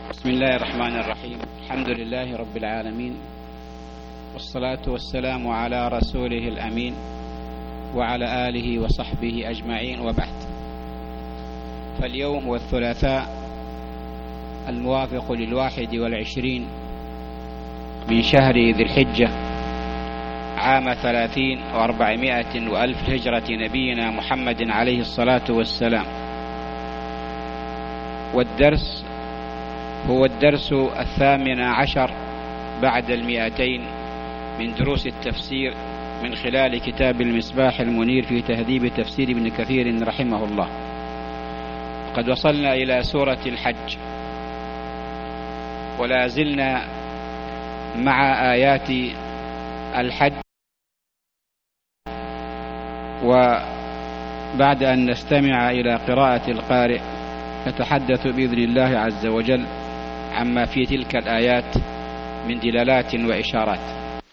بسم الله الرحمن الرحيم. الحمد لله رب العالمين، والصلاة والسلام على رسوله الأمين وعلى آله وصحبه أجمعين، وبعد. فاليوم والثلاثاء الموافق 21 من شهر ذي الحجة عام 30 و400 وألف هجرة نبينا محمد عليه الصلاة والسلام. والدرس هو الدرس 18 بعد 200 من دروس التفسير من خلال كتاب المصباح المنير في تهذيب تفسير ابن كثير رحمه الله. قد وصلنا إلى سورة الحج، ولا زلنا مع آيات الحج. وبعد أن نستمع إلى قراءة القارئ نتحدث بإذن الله عز وجل عما في تلك الآيات من دلالات وإشارات.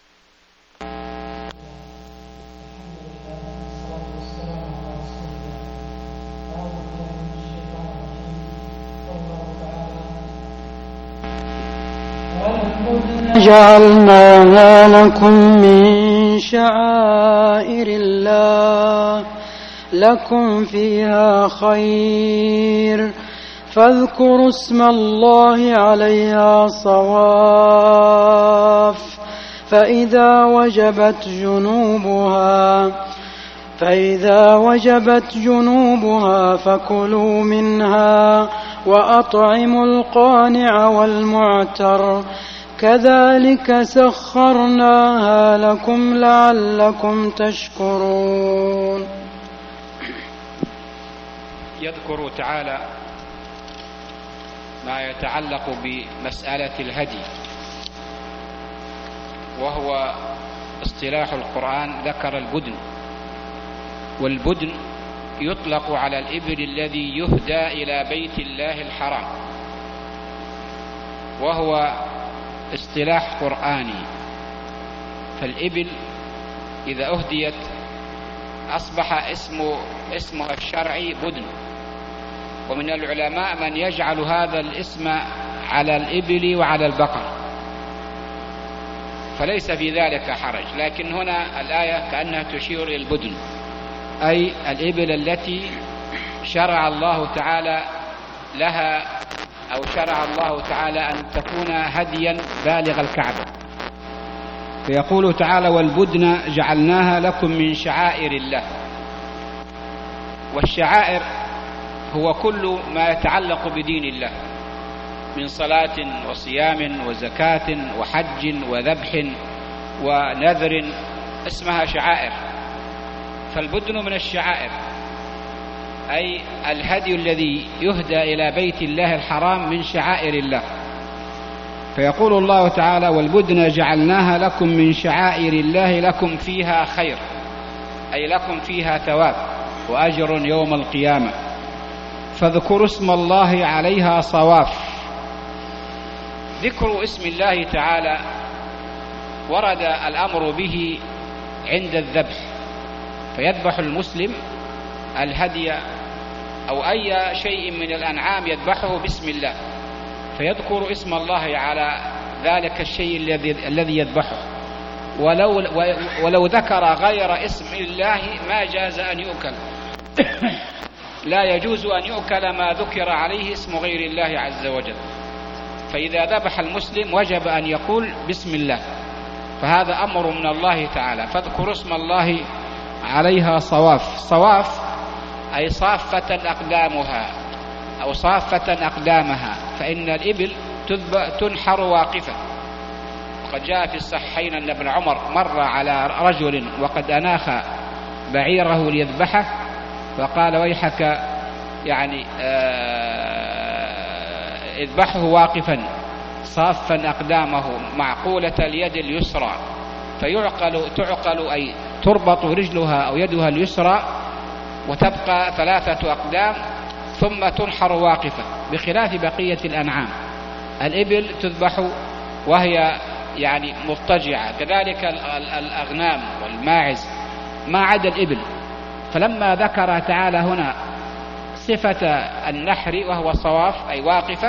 جعلناها لكم من شعائر الله لكم فيها خير فاذكروا اسم الله عليها صواف فإذا وجبت جنوبها فكلوا منها وأطعموا القانع والمعتر كذلك سخرناها لكم لعلكم تشكرون. يذكر تعالى ما يتعلق بمسألة الهدي، وهو اصطلاح القرآن. ذكر البدن، والبدن يطلق على الإبل الذي يهدى إلى بيت الله الحرام، وهو اصطلاح قرآني. فالإبل إذا أهديت أصبح اسمها الشرعي بدن. ومن العلماء من يجعل هذا الاسم على الإبل وعلى البقر، فليس في ذلك حرج. لكن هنا الآية كأنها تشير إلى البدن، أي الإبل التي شرع الله تعالى لها، أو شرع الله تعالى أن تكون هديا بالغ الكعبة. فيقول تعالى: والبدن جعلناها لكم من شعائر الله. والشعائر هو كل ما يتعلق بدين الله من صلاة وصيام وزكاة وحج وذبح ونذر، اسمها شعائر. فالبدن من الشعائر، أي الهدي الذي يهدى إلى بيت الله الحرام من شعائر الله. فيقول الله تعالى: والبدن جعلناها لكم من شعائر الله لكم فيها خير، أي لكم فيها ثواب وأجر يوم القيامة، فاذكروا اسم الله عليها صواف. ذكر اسم الله تعالى ورد الأمر به عند الذبح، فيذبح المسلم الهدي أو أي شيء من الأنعام يذبحه باسم الله، فيذكر اسم الله على ذلك الشيء الذي يذبحه. ولو ذكر غير اسم الله ما جاز أن يؤكل. لا يجوز أن يؤكل ما ذكر عليه اسم غير الله عز وجل. فإذا ذبح المسلم وجب أن يقول بسم الله، فهذا أمر من الله تعالى. فاذكروا اسم الله عليها صواف. صواف أي صافة أقدامها أو صافة أقدامها، فإن الإبل تنحر واقفة. وقد جاء في الصحيحين أن ابن عمر مر على رجل وقد أناخ بعيره ليذبحه، فقال: ويحك، يعني اذبحه واقفا صافا أقدامه معقولة اليد اليسرى، تعقل أي تربط رجلها أو يدها اليسرى وتبقى 3 أقدام ثم تنحر واقفة، بخلاف بقية الأنعام. الإبل تذبح وهي يعني مضطجعة، كذلك الأغنام والماعز ما عدا الإبل. فلما ذكر تعالى هنا صفة النحر وهو صواف أي واقفة،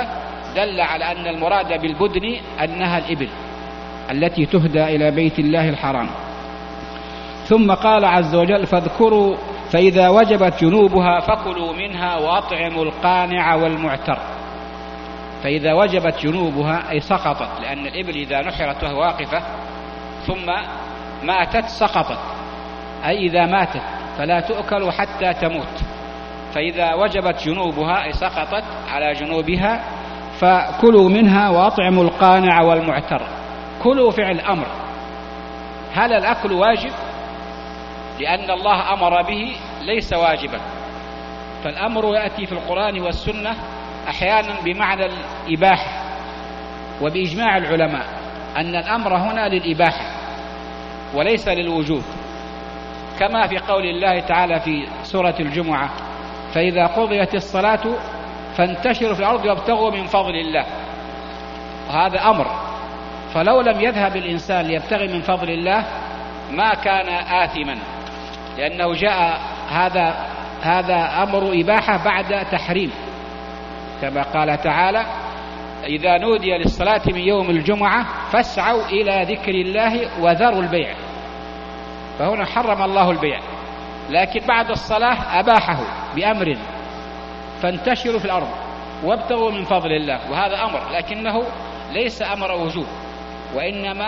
دل على أن المراد بالبدن أنها الإبل التي تهدى إلى بيت الله الحرام. ثم قال عز وجل فاذكروا فإذا وجبت جنوبها فكلوا منها وأطعموا القانع والمعتر. فإذا وجبت جنوبها أي سقطت، لأن الإبل إذا نحرت وهي واقفة ثم ماتت سقطت، أي إذا ماتت فلا تؤكل حتى تموت. فإذا وجبت جنوبها أي سقطت على جنوبها فكلوا منها وأطعموا القانع والمعتر. كلوا فعل أمر. هل الأكل واجب؟ لأن الله أمر به ليس واجبا. فالأمر يأتي في القرآن والسنة أحيانا بمعنى الإباحة، وبإجماع العلماء أن الأمر هنا للإباحة وليس للوجوب، كما في قول الله تعالى في سورة الجمعة فإذا قضيت الصلاة فانتشروا في الأرض وابتغوا من فضل الله. وهذا أمر، فلو لم يذهب الإنسان ليبتغي من فضل الله ما كان آثما، لأنه جاء هذا أمر إباحة بعد تحريم، كما قال تعالى إذا نودي للصلاة من يوم الجمعة فاسعوا إلى ذكر الله وذروا البيع. فهنا حرم الله البيع، لكن بعد الصلاة أباحه بأمر فانتشروا في الأرض وابتغوا من فضل الله. وهذا أمر لكنه ليس أمر وجوب، وإنما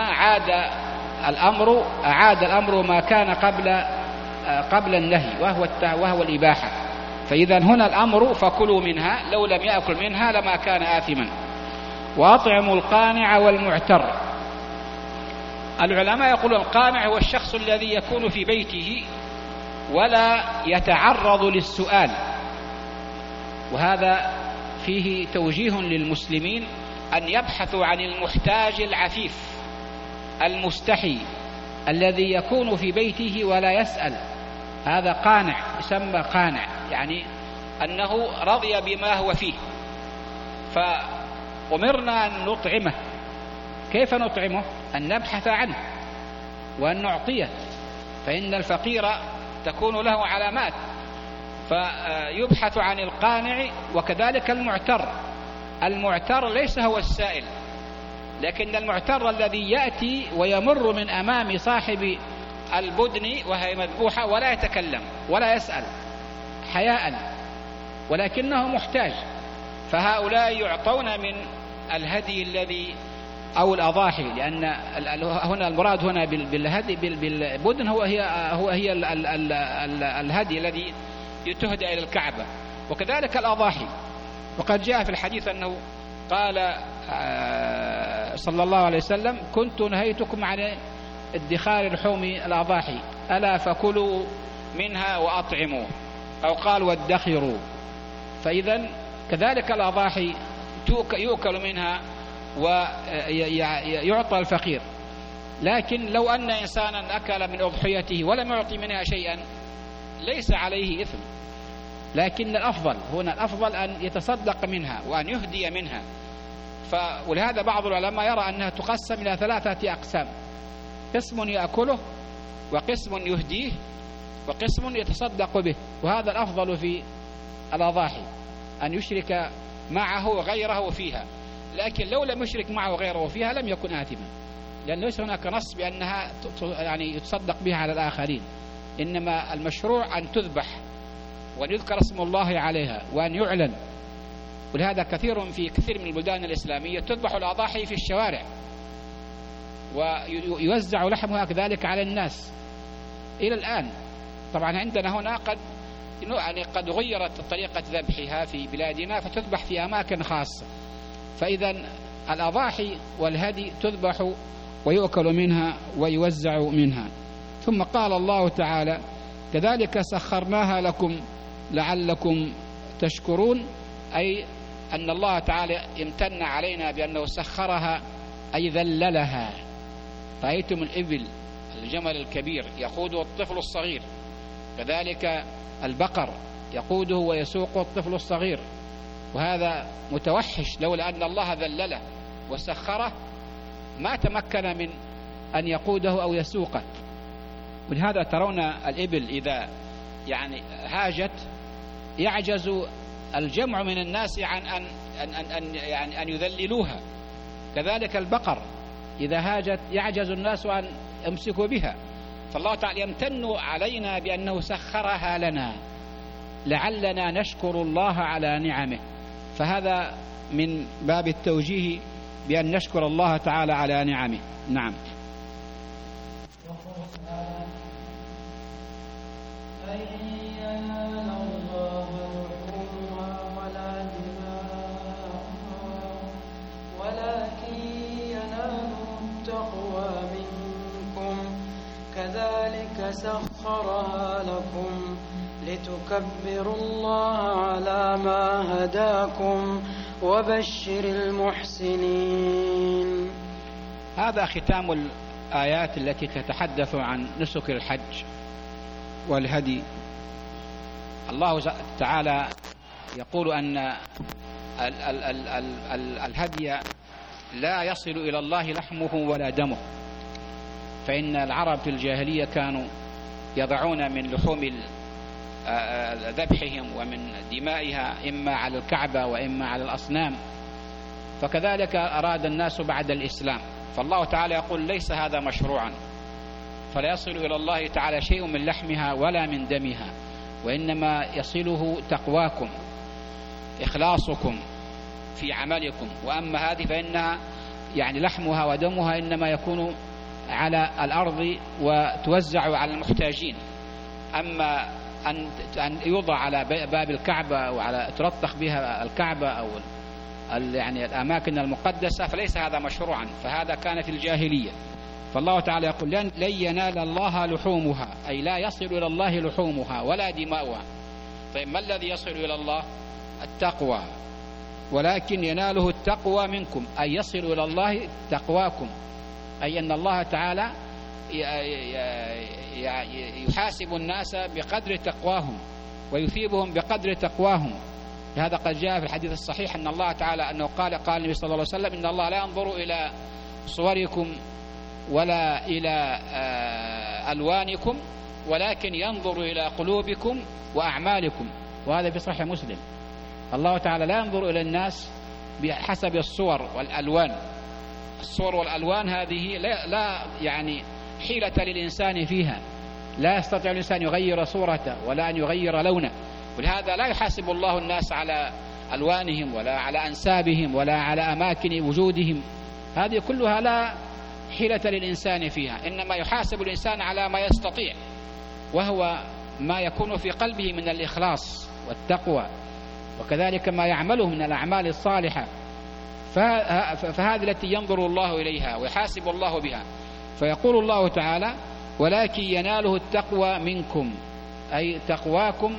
أعاد الأمر ما كان قبل النهي وهو الإباحة. فإذا هنا الأمر فكلوا منها، لو لم يأكل منها لما كان آثما. وأطعموا القانع والمعتر. العلماء يقولون القانع هو الشخص الذي يكون في بيته ولا يتعرض للسؤال، وهذا فيه توجيه للمسلمين أن يبحثوا عن المحتاج العفيف المستحي الذي يكون في بيته ولا يسأل. هذا قانع، يسمى قانع، يعني أنه رضي بما هو فيه. فأمرنا أن نطعمه. كيف نطعمه؟ أن نبحث عنه وأن نعطيه، فإن الفقير تكون له علامات، فيبحث عن القانع. وكذلك المعتر ليس هو السائل، لكن المعتر الذي يأتي ويمر من أمام صاحب البدن وهي مذبوحة ولا يتكلم ولا يسأل حياء، ولكنه محتاج. فهؤلاء يعطون من الهدي الذي أو الأضاحي، لأن هنا المراد هنا بالهدي بالبدن هي الهدي الذي يتهدى إلى الكعبة، وكذلك الأضاحي. وقد جاء في الحديث أنه قال صلى الله عليه وسلم كنت نهيتكم عن ادخار لحوم الأضاحي ألا فكلوا منها وأطعموا، أو قال وادخروا. فإذا كذلك الأضاحي يؤكل منها ويعطى الفقير. لكن لو أن إنسانا أكل من أضحيته ولم يعطي منها شيئا ليس عليه إثم، لكن الأفضل أن يتصدق منها وأن يهدي منها. ولهذا بعض العلماء يرى أنها تقسم إلى 3 أقسام: قسم يأكله، وقسم يهديه، وقسم يتصدق به. وهذا الأفضل في الأضاحي أن يشرك معه غيره فيها، لكن لو لم يشرك معه غيره فيها لم يكن آثما، لأن ليس هناك نص بأنها يعني يتصدق بها على الآخرين، إنما المشروع أن تذبح وأن يذكر اسم الله عليها وأن يعلن. ولهذا في كثير من البلدان الإسلامية تذبح الأضاحي في الشوارع ويوزع لحمها كذلك على الناس إلى الآن. طبعا عندنا هنا قد غيرت طريقة ذبحها في بلادنا فتذبح في أماكن خاصة. فإذا الأضاحي والهدي تذبح ويؤكل منها ويوزع منها. ثم قال الله تعالى كذلك سخرناها لكم لعلكم تشكرون، أي أن الله تعالى امتن علينا بأنه سخرها أي ذللها. رأيتم الإبل الجمل الكبير يقوده الطفل الصغير، كذلك البقر يقوده ويسوقه الطفل الصغير، وهذا متوحش. لولا أن الله ذلله وسخره ما تمكن من أن يقوده أو يسوقه. ولهذا ترون الإبل إذا يعني هاجت يعجز الجمع من الناس عن أن أن يذللوها. كذلك البقر إذا هاجت يعجز الناس أن يمسكوا بها، فالله تعالى يمتن علينا بأنه سخرها لنا لعلنا نشكر الله على نعمه. فهذا من باب التوجيه بأن نشكر الله تعالى على نعمه. نعم. كذلك سخرها لكم لتكبروا الله على ما هداكم وبشر المحسنين. هذا ختام الآيات التي تتحدث عن نسك الحج والهدي. الله تعالى يقول أن الهدي لا يصل إلى الله لحمه ولا دمه، فإن العرب في الجاهلية كانوا يضعون من لحوم ذبحهم ومن دمائها إما على الكعبة وإما على الأصنام، فكذلك أراد الناس بعد الإسلام. فالله تعالى يقول ليس هذا مشروعا، فلا يصل إلى الله تعالى شيء من لحمها ولا من دمها، وإنما يصله تقواكم إخلاصكم في عملكم. وأما هذه فإنها يعني لحمها ودمها إنما يكون على الأرض وتوزع على المحتاجين. أما أن يوضع على باب الكعبة وعلى ترطخ بها الكعبة أو يعني الأماكن المقدسة فليس هذا مشروعا، فهذا كان في الجاهلية. فالله تعالى يقول لن ينال الله لحومها، أي لا يصل إلى الله لحومها ولا دماؤها. طيب ما الذي يصل إلى الله؟ التقوى، ولكن يناله التقوى منكم، أي يصل إلى الله تقواكم، أي أن الله تعالى يحاسب الناس بقدر تقواهم ويثيبهم بقدر تقواهم. هذا قد جاء في الحديث الصحيح أن الله تعالى أنه قال النبي صلى الله عليه وسلم إن الله لا ينظر إلى صوركم ولا إلى ألوانكم ولكن ينظر إلى قلوبكم وأعمالكم. وهذا في صحيح مسلم. الله تعالى لا ينظر إلى الناس بحسب الصور والألوان. الصور والألوان هذه لا يعني حيلة للإنسان فيها، لا يستطيع الإنسان يغير صورته ولا أن يغير لونه، ولهذا لا يحاسب الله الناس على ألوانهم ولا على أنسابهم ولا على أماكن وجودهم، هذه كلها لا حيلة للإنسان فيها، إنما يحاسب الإنسان على ما يستطيع، وهو ما يكون في قلبه من الإخلاص والتقوى، وكذلك ما يعمله من الأعمال الصالحة، فهذه التي ينظر الله إليها ويحاسب الله بها. فيقول الله تعالى ولكن يناله التقوى منكم، أي تقواكم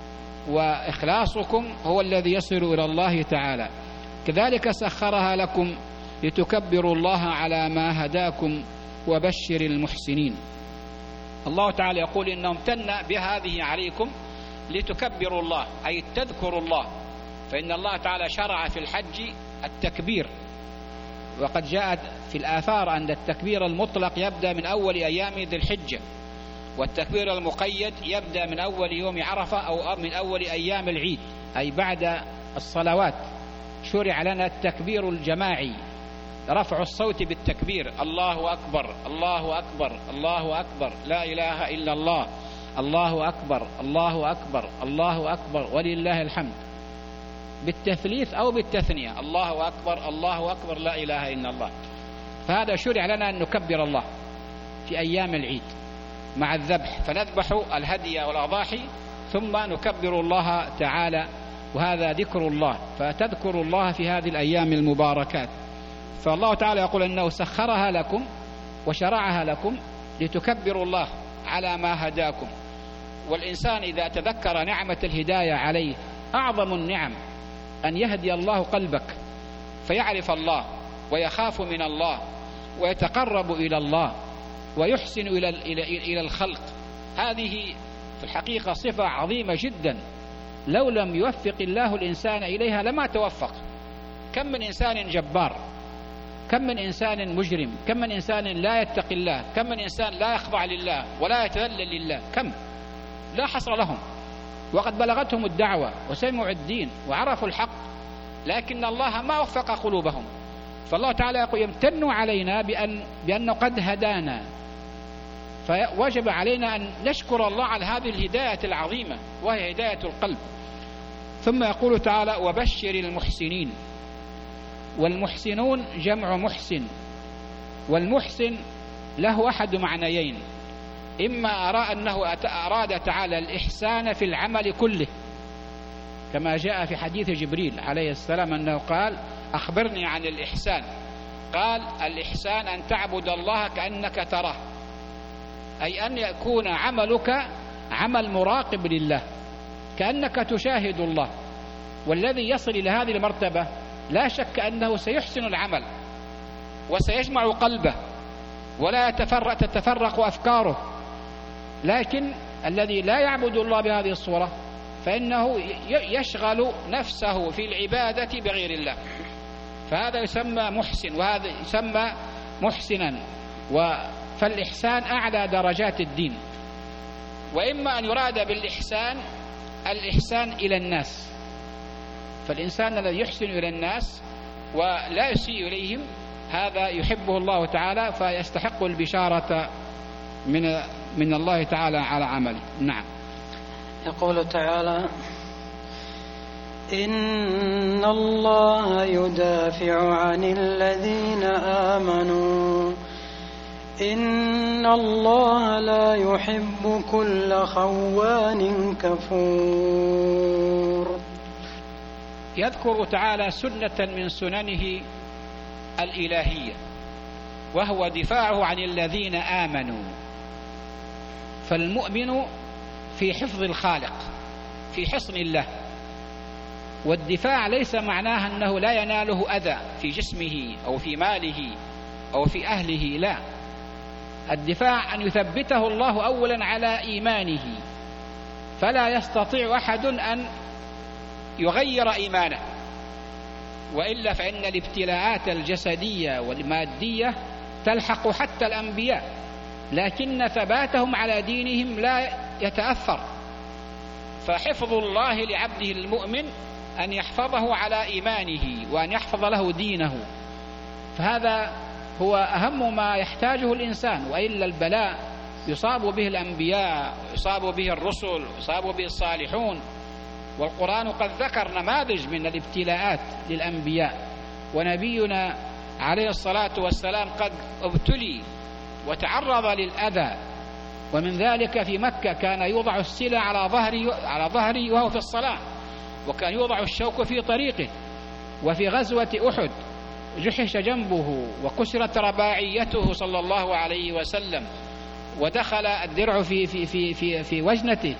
وإخلاصكم هو الذي يصل إلى الله تعالى. كذلك سخرها لكم لتكبروا الله على ما هداكم وبشر المحسنين. الله تعالى يقول إنه امتن بهذه عليكم لتكبروا الله، أي تذكروا الله، فإن الله تعالى شرع في الحج التكبير، وقد جاءت في الآثار أن التكبير المطلق يبدأ من أول أيام ذي الحجة، والتكبير المقيد يبدأ من أول يوم عرفة أو من أول أيام العيد، أي بعد الصلوات. شرع لنا التكبير الجماعي، رفع الصوت بالتكبير، الله أكبر الله أكبر الله أكبر لا إله إلا الله، الله أكبر الله أكبر الله أكبر ولله الحمد، بالتثليث أو بالتثنية، الله أكبر الله أكبر لا إله إلا الله. فهذا شرع لنا أن نكبر الله في أيام العيد مع الذبح، فنذبح الهدي والأضاحي ثم نكبر الله تعالى، وهذا ذكر الله، فتذكر الله في هذه الأيام المباركات. فالله تعالى يقول أنه سخرها لكم وشرعها لكم لتكبروا الله على ما هداكم. والإنسان إذا تذكر نعمة الهداية عليه، أعظم النعم أن يهدي الله قلبك فيعرف الله ويخاف من الله ويتقرب إلى الله ويحسن إلى الخلق. هذه في الحقيقة صفة عظيمة جدا، لو لم يوفق الله الإنسان إليها لما توفق. كم من إنسان جبار، كم من إنسان مجرم، كم من إنسان لا يتقي الله، كم من إنسان لا يخضع لله ولا يتذلل لله، كم لا حصر لهم، وقد بلغتهم الدعوة وسمعوا الدين وعرفوا الحق لكن الله ما وفق قلوبهم. فالله تعالى يقول يمتن علينا بأنه قد هدانا، فوجب علينا أن نشكر الله على هذه الهداية العظيمة وهي هداية القلب. ثم يقول تعالى وبشر المحسنين. والمحسنون جمع محسن، والمحسن له أحد معنيين: إما أنه أراد تعالى الإحسان في العمل كله، كما جاء في حديث جبريل عليه السلام أنه قال أخبرني عن الإحسان، قال الإحسان أن تعبد الله كأنك تراه، أي أن يكون عملك عمل مراقب لله كأنك تشاهد الله. والذي يصل إلى هذه المرتبة لا شك أنه سيحسن العمل وسيجمع قلبه ولا تتفرق أفكاره. لكن الذي لا يعبد الله بهذه الصورة فإنه يشغل نفسه في العبادة بغير الله، فهذا يسمى محسن وهذا يسمى محسنا. فالإحسان أعلى درجات الدين. وإما أن يراد بالإحسان الإحسان إلى الناس، فالإنسان الذي يحسن إلى الناس ولا يسيء إليهم هذا يحبه الله تعالى فيستحق البشارة من الله تعالى على عمله. نعم. يقول تعالى إن الله يدافع عن الذين آمنوا إن الله لا يحب كل خوان كفور. يذكر تعالى سنة من سننه الإلهية وهو دفاعه عن الذين آمنوا. فالمؤمن في حفظ الخالق، في حصن الله، والدفاع ليس معناه أنه لا يناله أذى في جسمه أو في ماله أو في أهله، لا، الدفاع أن يثبته الله أولا على إيمانه، فلا يستطيع أحد أن يغير إيمانه، وإلا فإن الابتلاءات الجسدية والمادية تلحق حتى الأنبياء، لكن ثباتهم على دينهم لا يتأثر. فحفظ الله لعبده المؤمن أن يحفظه على إيمانه وأن يحفظ له دينه، فهذا هو أهم ما يحتاجه الإنسان. وإلا البلاء يصاب به الأنبياء ويصاب به الرسل ويصاب به الصالحون، والقرآن قد ذكر نماذج من الابتلاءات للأنبياء، ونبينا عليه الصلاة والسلام قد ابتلي وتعرض للأذى، ومن ذلك في مكة كان يوضع السلع على ظهره وهو في الصلاة، وكان يوضع الشوك في طريقه. وفي غزوة أحد جحش جنبه وكسرت رباعيته صلى الله عليه وسلم، ودخل الدرع في وجنته،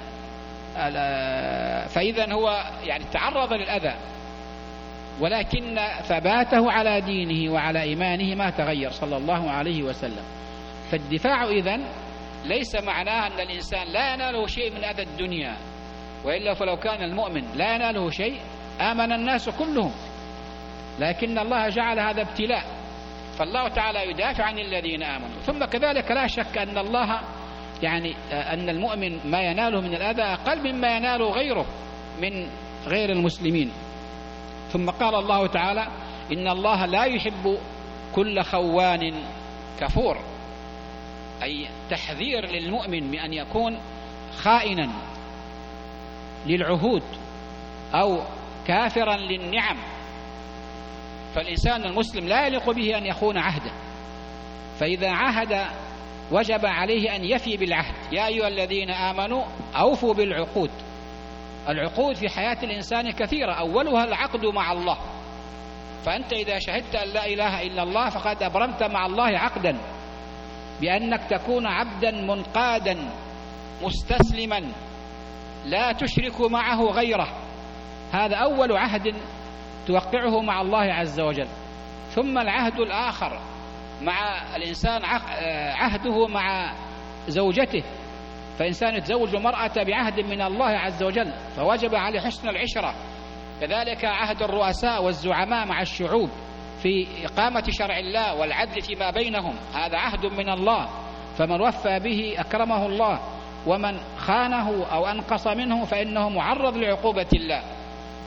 فإذا هو يعني تعرض للأذى، ولكن ثباته على دينه وعلى إيمانه ما تغير صلى الله عليه وسلم. فالدفاع إذن ليس معناه أن الإنسان لا يناله شيء من أذى الدنيا، وإلا فلو كان المؤمن لا يناله شيء آمن الناس كلهم، لكن الله جعل هذا ابتلاء، فالله تعالى يدافع عن الذين آمنوا. ثم كذلك لا شك أن الله يعني أن المؤمن ما يناله من الأذى أقل مما يناله غيره من غير المسلمين. ثم قال الله تعالى إن الله لا يحب كل خوان كفور، أي تحذير للمؤمن بأن يكون خائنا للعهود أو كافرا للنعم. فالإنسان المسلم لا يليق به أن يخون عهده، فإذا عهد وجب عليه أن يفي بالعهد. يا أيها الذين آمنوا أوفوا بالعقود. العقود في حياة الإنسان كثيرة، أولها العقد مع الله، فأنت إذا شهدت أن لا إله إلا الله فقد أبرمت مع الله عقدا بأنك تكون عبدا منقادا مستسلما لا تشرك معه غيره. هذا أول عهد توقعه مع الله عز وجل. ثم العهد الآخر مع الإنسان عهده مع زوجته، فإنسان يتزوج المرأة بعهد من الله عز وجل فوجب عليه حسن العشرة. كذلك عهد الرؤساء والزعماء مع الشعوب في إقامة شرع الله والعدل فيما بينهم، هذا عهد من الله، فمن وفى به أكرمه الله، ومن خانه أو أنقص منه فإنه معرض لعقوبة الله.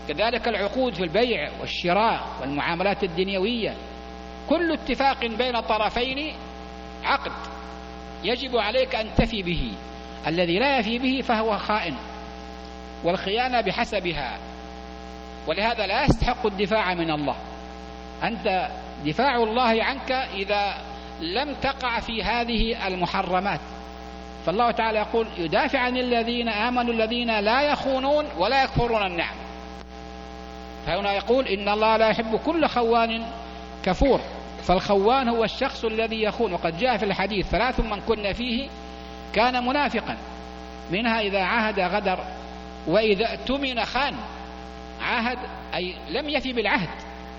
كذلك العقود في البيع والشراء والمعاملات الدنيوية، كل اتفاق بين طرفين عقد يجب عليك أن تفي به، الذي لا يفي به فهو خائن، والخيانة بحسبها. ولهذا لا يستحق الدفاع من الله. أنت دفاع الله عنك إذا لم تقع في هذه المحرمات. فالله تعالى يقول يدافع عن الذين آمنوا الذين لا يخونون ولا يكفرون النعم. فهنا يقول إن الله لا يحب كل خوان كفور. فالخوان هو الشخص الذي يخون، وقد جاء في الحديث 3 من كن فيه كان منافقا، منها إذا عاهد غدر، وإذا اؤتمن خان. عاهد أي لم يفي بالعهد،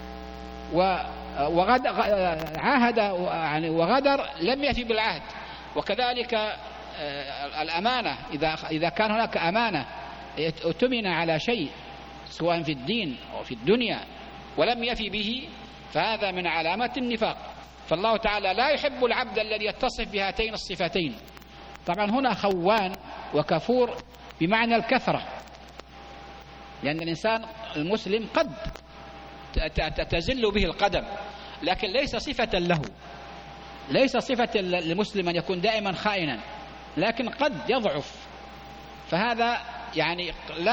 عاهد يعني وغدر لم يفي بالعهد. وكذلك الأمانة، إذا كان هناك أمانة اؤتمن على شيء سواء في الدين أو في الدنيا ولم يفي به، فهذا من علامات النفاق. فالله تعالى لا يحب العبد الذي يتصف بهاتين الصفتين. طبعا هنا خوان وكفور بمعنى الكثرة، لأن الإنسان المسلم قد تزل به القدم، لكن ليس صفة له، ليس صفة للمسلم أن يكون دائما خائنا، لكن قد يضعف. فهذا يعني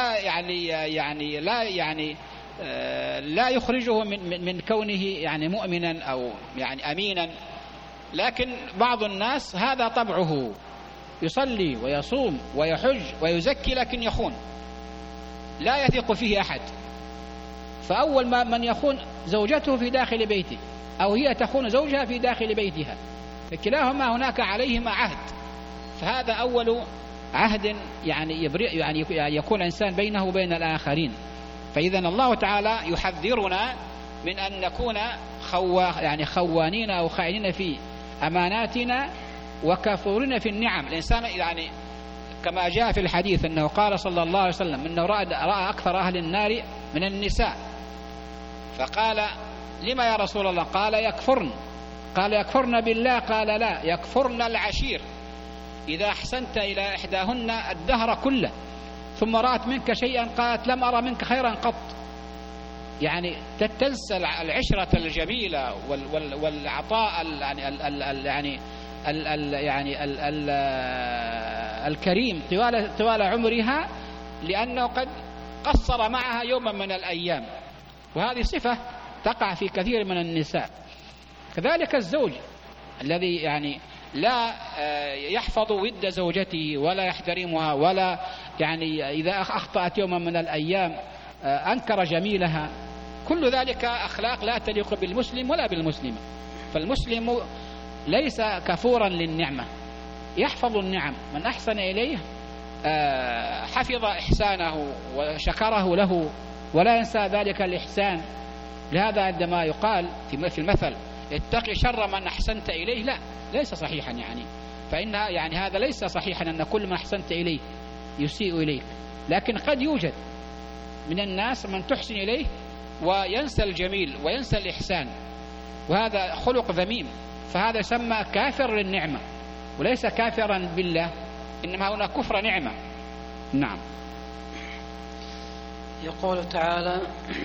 لا يخرجه من كونه يعني مؤمنا أو يعني أمينا. لكن بعض الناس هذا طبعه، يصلي ويصوم ويحج ويزكي لكن يخون، لا يثق فيه أحد. فأول ما من يخون زوجته في داخل بيته، أو هي تخون زوجها في داخل بيتها، فكلاهما هناك عليهما عهد. فهذا أول عهد يعني يكون الإنسان بينه وبين الآخرين. فإذا الله تعالى يحذرنا من أن نكون خوانين أو خائنين في أماناتنا وكافرين في النعم. الإنسان يعني كما جاء في الحديث أنه قال صلى الله عليه وسلم أنه رأى أكثر أهل النار من النساء، فقال لما يا رسول الله؟ قال يكفرن. قال يكفرن بالله؟ قال لا، يكفرن العشير. إذا أحسنت إلى إحداهن الدهر كله ثم رأت منك شيئا قالت لم أرى منك خيرا قط، يعني تنسى العشرة الجميلة والعطاء الكريم طوال عمرها، لأنه قد قصر معها يوما من الأيام. وهذه صفة تقع في كثير من النساء. كذلك الزوج الذي يعني لا يحفظ ود زوجته ولا يحترمها، ولا يعني إذا أخطأت يوما من الأيام أنكر جميلها، كل ذلك أخلاق لا تليق بالمسلم ولا بالمسلمة. فالمسلم ليس كفورا للنعمة، يحفظ النعم. من أحسن إليه حفظ إحسانه وشكره له ولا ينسى ذلك الإحسان. لهذا عندما يقال في المثل اتقي شر من أحسنت إليه، لا، ليس صحيحا فإنها هذا ليس صحيحا أن كل ما أحسنت إليه يسيء إليك، لكن قد يوجد من الناس من تحسن إليه وينسى الجميل وينسى الإحسان، وهذا خلق ذميم. فهذا يسمى كافر للنعمة وليس كافرا بالله، إنما هنا كفر نعمة. نعم. يقول تعالى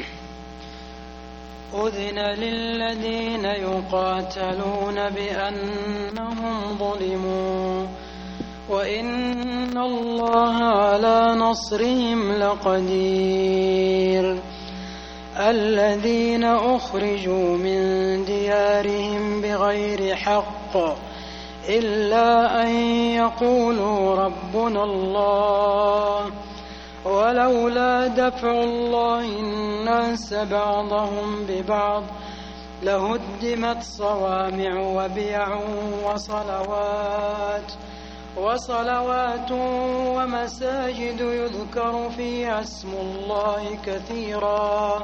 أذن للذين يقاتلون بأنهم ظلموا وإن الله على نصرهم لقدير. الذين أخرجوا من ديارهم بغير حق إلا أن يقولوا ربنا الله ولولا دفع الله الناس بعضهم ببعض لهدمت صوامع وبيع وصلوات ومساجد يذكر فيها اسم الله كثيرا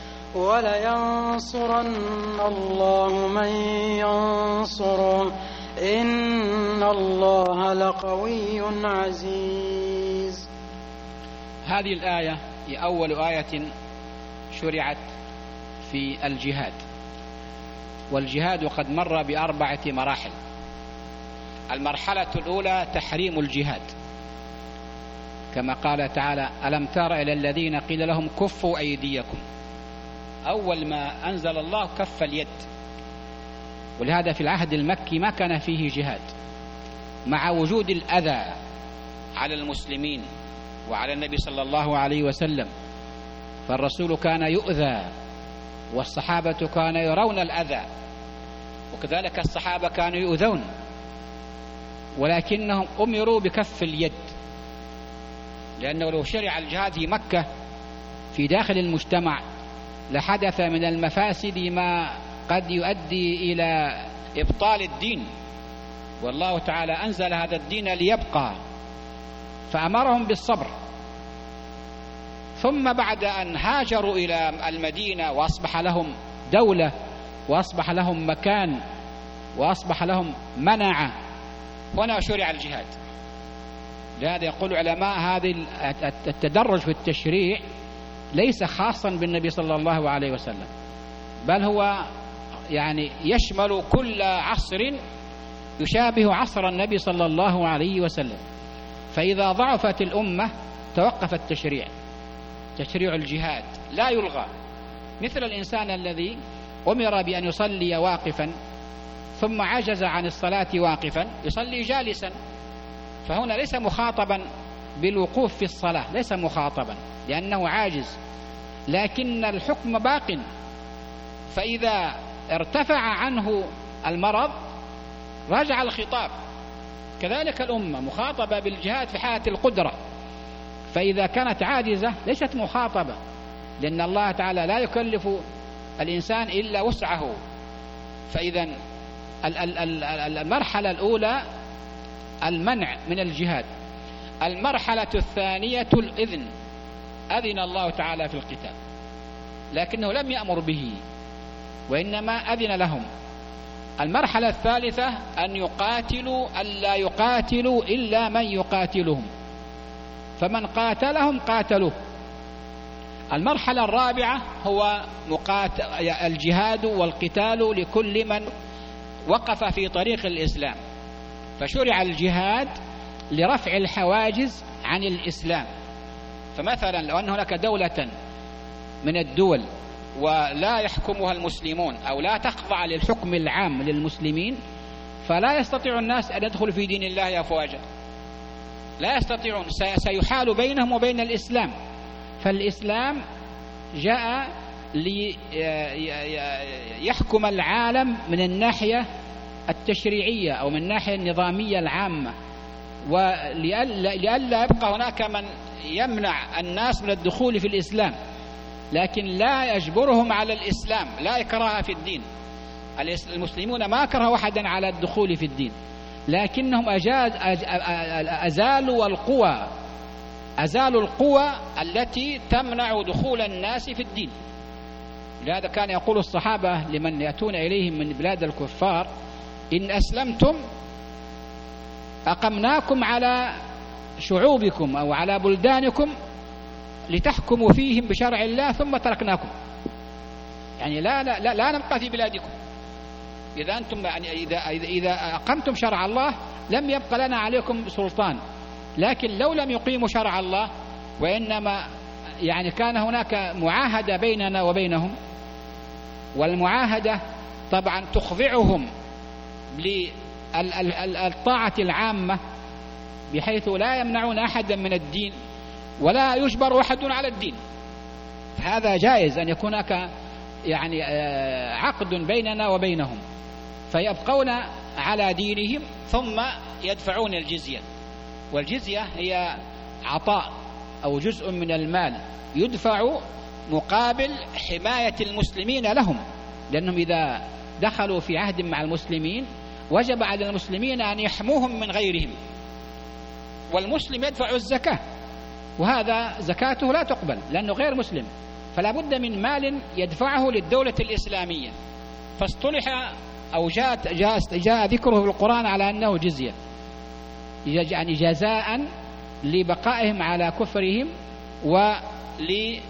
ولينصرن الله من ينصره إن الله لقوي عزيز. هذه الآية هي أول آية شرعت في الجهاد، والجهاد قد مر ب4 مراحل. المرحلة الأولى تحريم الجهاد، كما قال تعالى: ألم تر إلى الذين قيل لهم كفوا أيديكم. أول ما أنزل الله كف اليد، ولهذا في العهد المكي ما كان فيه جهاد، مع وجود الأذى على المسلمين وعلى النبي صلى الله عليه وسلم، فالرسول كان يؤذى والصحابة كانوا يرون الأذى، وكذلك الصحابة كانوا يؤذون، ولكنهم أمروا بكف اليد، لأنه لو شرع الجهاد في مكة في داخل المجتمع لحدث من المفاسد ما قد يؤدي إلى إبطال الدين، والله تعالى أنزل هذا الدين ليبقى، فأمرهم بالصبر. ثم بعد أن هاجروا إلى المدينة وأصبح لهم دولة وأصبح لهم مكان وأصبح لهم منعة، هنا شرع الجهاد. لهذا يقول العلماء هذا التدرج في التشريع ليس خاصا بالنبي صلى الله عليه وسلم، بل هو يعني يشمل كل عصر يشابه عصر النبي صلى الله عليه وسلم. فإذا ضعفت الأمة توقف التشريع، تشريع الجهاد لا يلغى، مثل الإنسان الذي أمر بأن يصلي واقفا ثم عجز عن الصلاة واقفا يصلي جالسا، فهنا ليس مخاطبا بالوقوف في الصلاة، ليس مخاطبا لأنه عاجز، لكن الحكم باق. فإذا ارتفع عنه المرض رجع الخطاب. كذلك الأمة مخاطبة بالجهاد في حالة القدرة، فإذا كانت عاجزة ليست مخاطبة، لأن الله تعالى لا يكلف الإنسان إلا وسعه. فإذا المرحلة الأولى المنع من الجهاد. المرحلة الثانية الإذن، أذن الله تعالى في القتال، لكنه لم يأمر به وإنما أذن لهم. المرحلة الثالثة أن يقاتلوا ألا يقاتلوا إلا من يقاتلهم، فمن قاتلهم قاتلوه. المرحلة الرابعة هو الجهاد والقتال لكل من وقف في طريق الإسلام، فشرع الجهاد لرفع الحواجز عن الإسلام. فمثلا لو أن هناك دولة من الدول ولا يحكمها المسلمون أو لا تخضع للحكم العام للمسلمين، فلا يستطيع الناس أن يدخلوا في دين الله أفواجا، لا يستطيعون، سيحال بينهم وبين الإسلام. فالإسلام جاء ليحكم العالم من الناحية التشريعية أو من الناحية النظامية العامة، ولئلا يبقى هناك من يمنع الناس من الدخول في الإسلام، لكن لا يجبرهم على الإسلام، لا إكراه في الدين. المسلمون ما كرهوا أحدا على الدخول في الدين، لكنهم أزالوا القوى التي تمنع دخول الناس في الدين. لهذا كان يقول الصحابة لمن يأتون إليهم من بلاد الكفار: إن أسلمتم أقمناكم على شعوبكم أو على بلدانكم لتحكموا فيهم بشرع الله ثم تركناكم. يعني لا نبقى في بلادكم، إذا أنتم يعني إذا أقمتم شرع الله لم يبقى لنا عليكم سلطان. لكن لو لم يقيموا شرع الله وإنما يعني كان هناك معاهدة بيننا وبينهم، والمعاهدة طبعا تخضعهم للطاعة العامة بحيث لا يمنعون أحدا من الدين ولا يجبر أحد على الدين، هذا جائز أن يكون هناك يعني عقد بيننا وبينهم، فيبقون على دينهم ثم يدفعون الجزية. والجزية هي عطاء أو جزء من المال يدفع مقابل حماية المسلمين لهم، لأنهم إذا دخلوا في عهد مع المسلمين وجب على المسلمين أن يحموهم من غيرهم. والمسلم يدفع الزكاة، وهذا زكاته لا تقبل لأنه غير مسلم، فلا بد من مال يدفعه للدولة الإسلامية. فاصطلح أو جاء ذكره في القرآن على أنه جزية، يعني جزاء لبقائهم على كفرهم ولحماية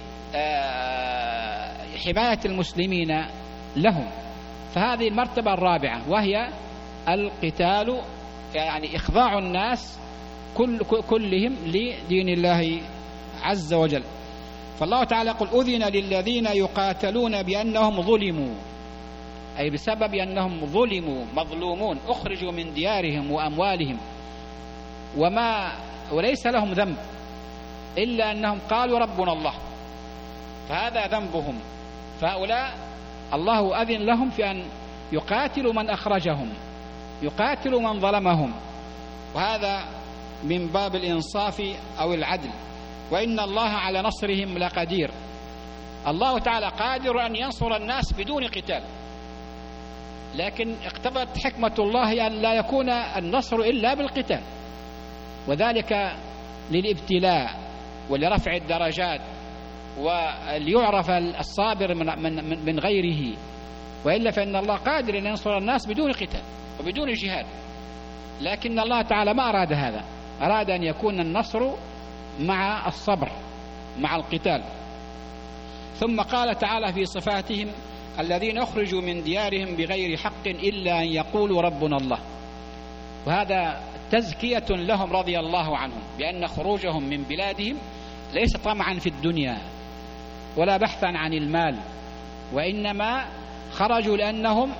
المسلمين لهم. فهذه المرتبة الرابعة وهي القتال، يعني إخضاع الناس كلهم لدين الله عز وجل. فالله تعالى يقول أذن للذين يقاتلون بأنهم ظلموا، أي بسبب أنهم ظلموا مظلومون أخرجوا من ديارهم وأموالهم وليس لهم ذنب إلا أنهم قالوا ربنا الله، فهذا ذنبهم. فهؤلاء الله أذن لهم في أن يقاتلوا من أخرجهم، يقاتلوا من ظلمهم، وهذا من باب الإنصاف أو العدل. وإن الله على نصرهم لقدير. الله تعالى قادر أن ينصر الناس بدون قتال، لكن اقتضت حكمة الله أن لا يكون النصر إلا بالقتال، وذلك للابتلاء ولرفع الدرجات وليعرف الصابر من غيره، وإلا فإن الله قادر أن ينصر الناس بدون قتال وبدون جهاد، لكن الله تعالى ما أراد هذا، أراد أن يكون النصر مع الصبر مع القتال. ثم قال تعالى في صفاتهم الذين أخرجوا من ديارهم بغير حق إلا أن يقولوا ربنا الله، وهذا تزكية لهم رضي الله عنهم بأن خروجهم من بلادهم ليس طمعا في الدنيا ولا بحثا عن المال، وإنما خرجوا لأنهم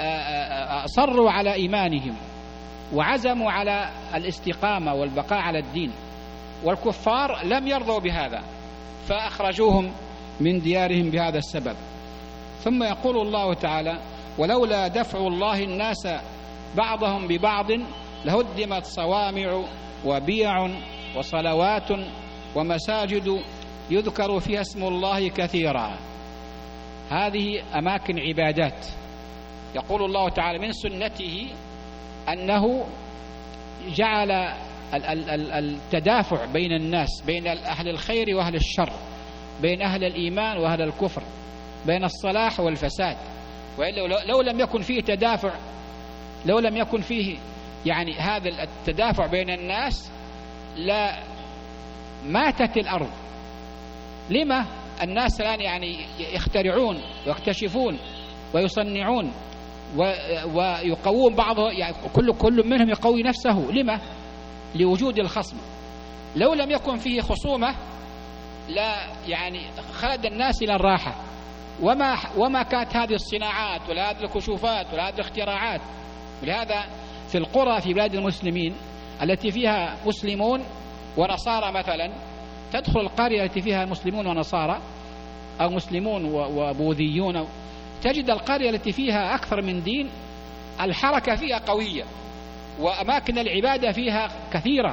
أصروا على إيمانهم وعزموا على الاستقامة والبقاء على الدين، والكفار لم يرضوا بهذا فأخرجوهم من ديارهم بهذا السبب. ثم يقول الله تعالى ولولا دفع الله الناس بعضهم ببعض لهدمت صوامع وبيع وصلوات ومساجد يذكر فيها اسم الله كثيرا. هذه أماكن عبادات. يقول الله تعالى من سنته أنه جعل التدافع بين الناس، بين أهل الخير وأهل الشر، بين أهل الإيمان وأهل الكفر، بين الصلاح والفساد. وإلا لو لم يكن فيه تدافع، لو لم يكن فيه يعني هذا التدافع بين الناس لا ماتت الأرض. لما الناس الآن يعني يخترعون ويكتشفون ويصنعون ويقوون بعضه، يعني كل منهم يقوي نفسه. لما؟ لوجود الخصم. لو لم يكن فيه خصومة لا يعني خلد الناس إلى الراحة، وما كانت هذه الصناعات ولا هذه الكشوفات ولا هذه الاختراعات. ولهذا في القرى في بلاد المسلمين التي فيها مسلمون ونصارى مثلا، تدخل القرية التي فيها مسلمون ونصارى أو مسلمون وبوذيون، تجد القرية التي فيها أكثر من دين الحركة فيها قوية وأماكن العبادة فيها كثيرة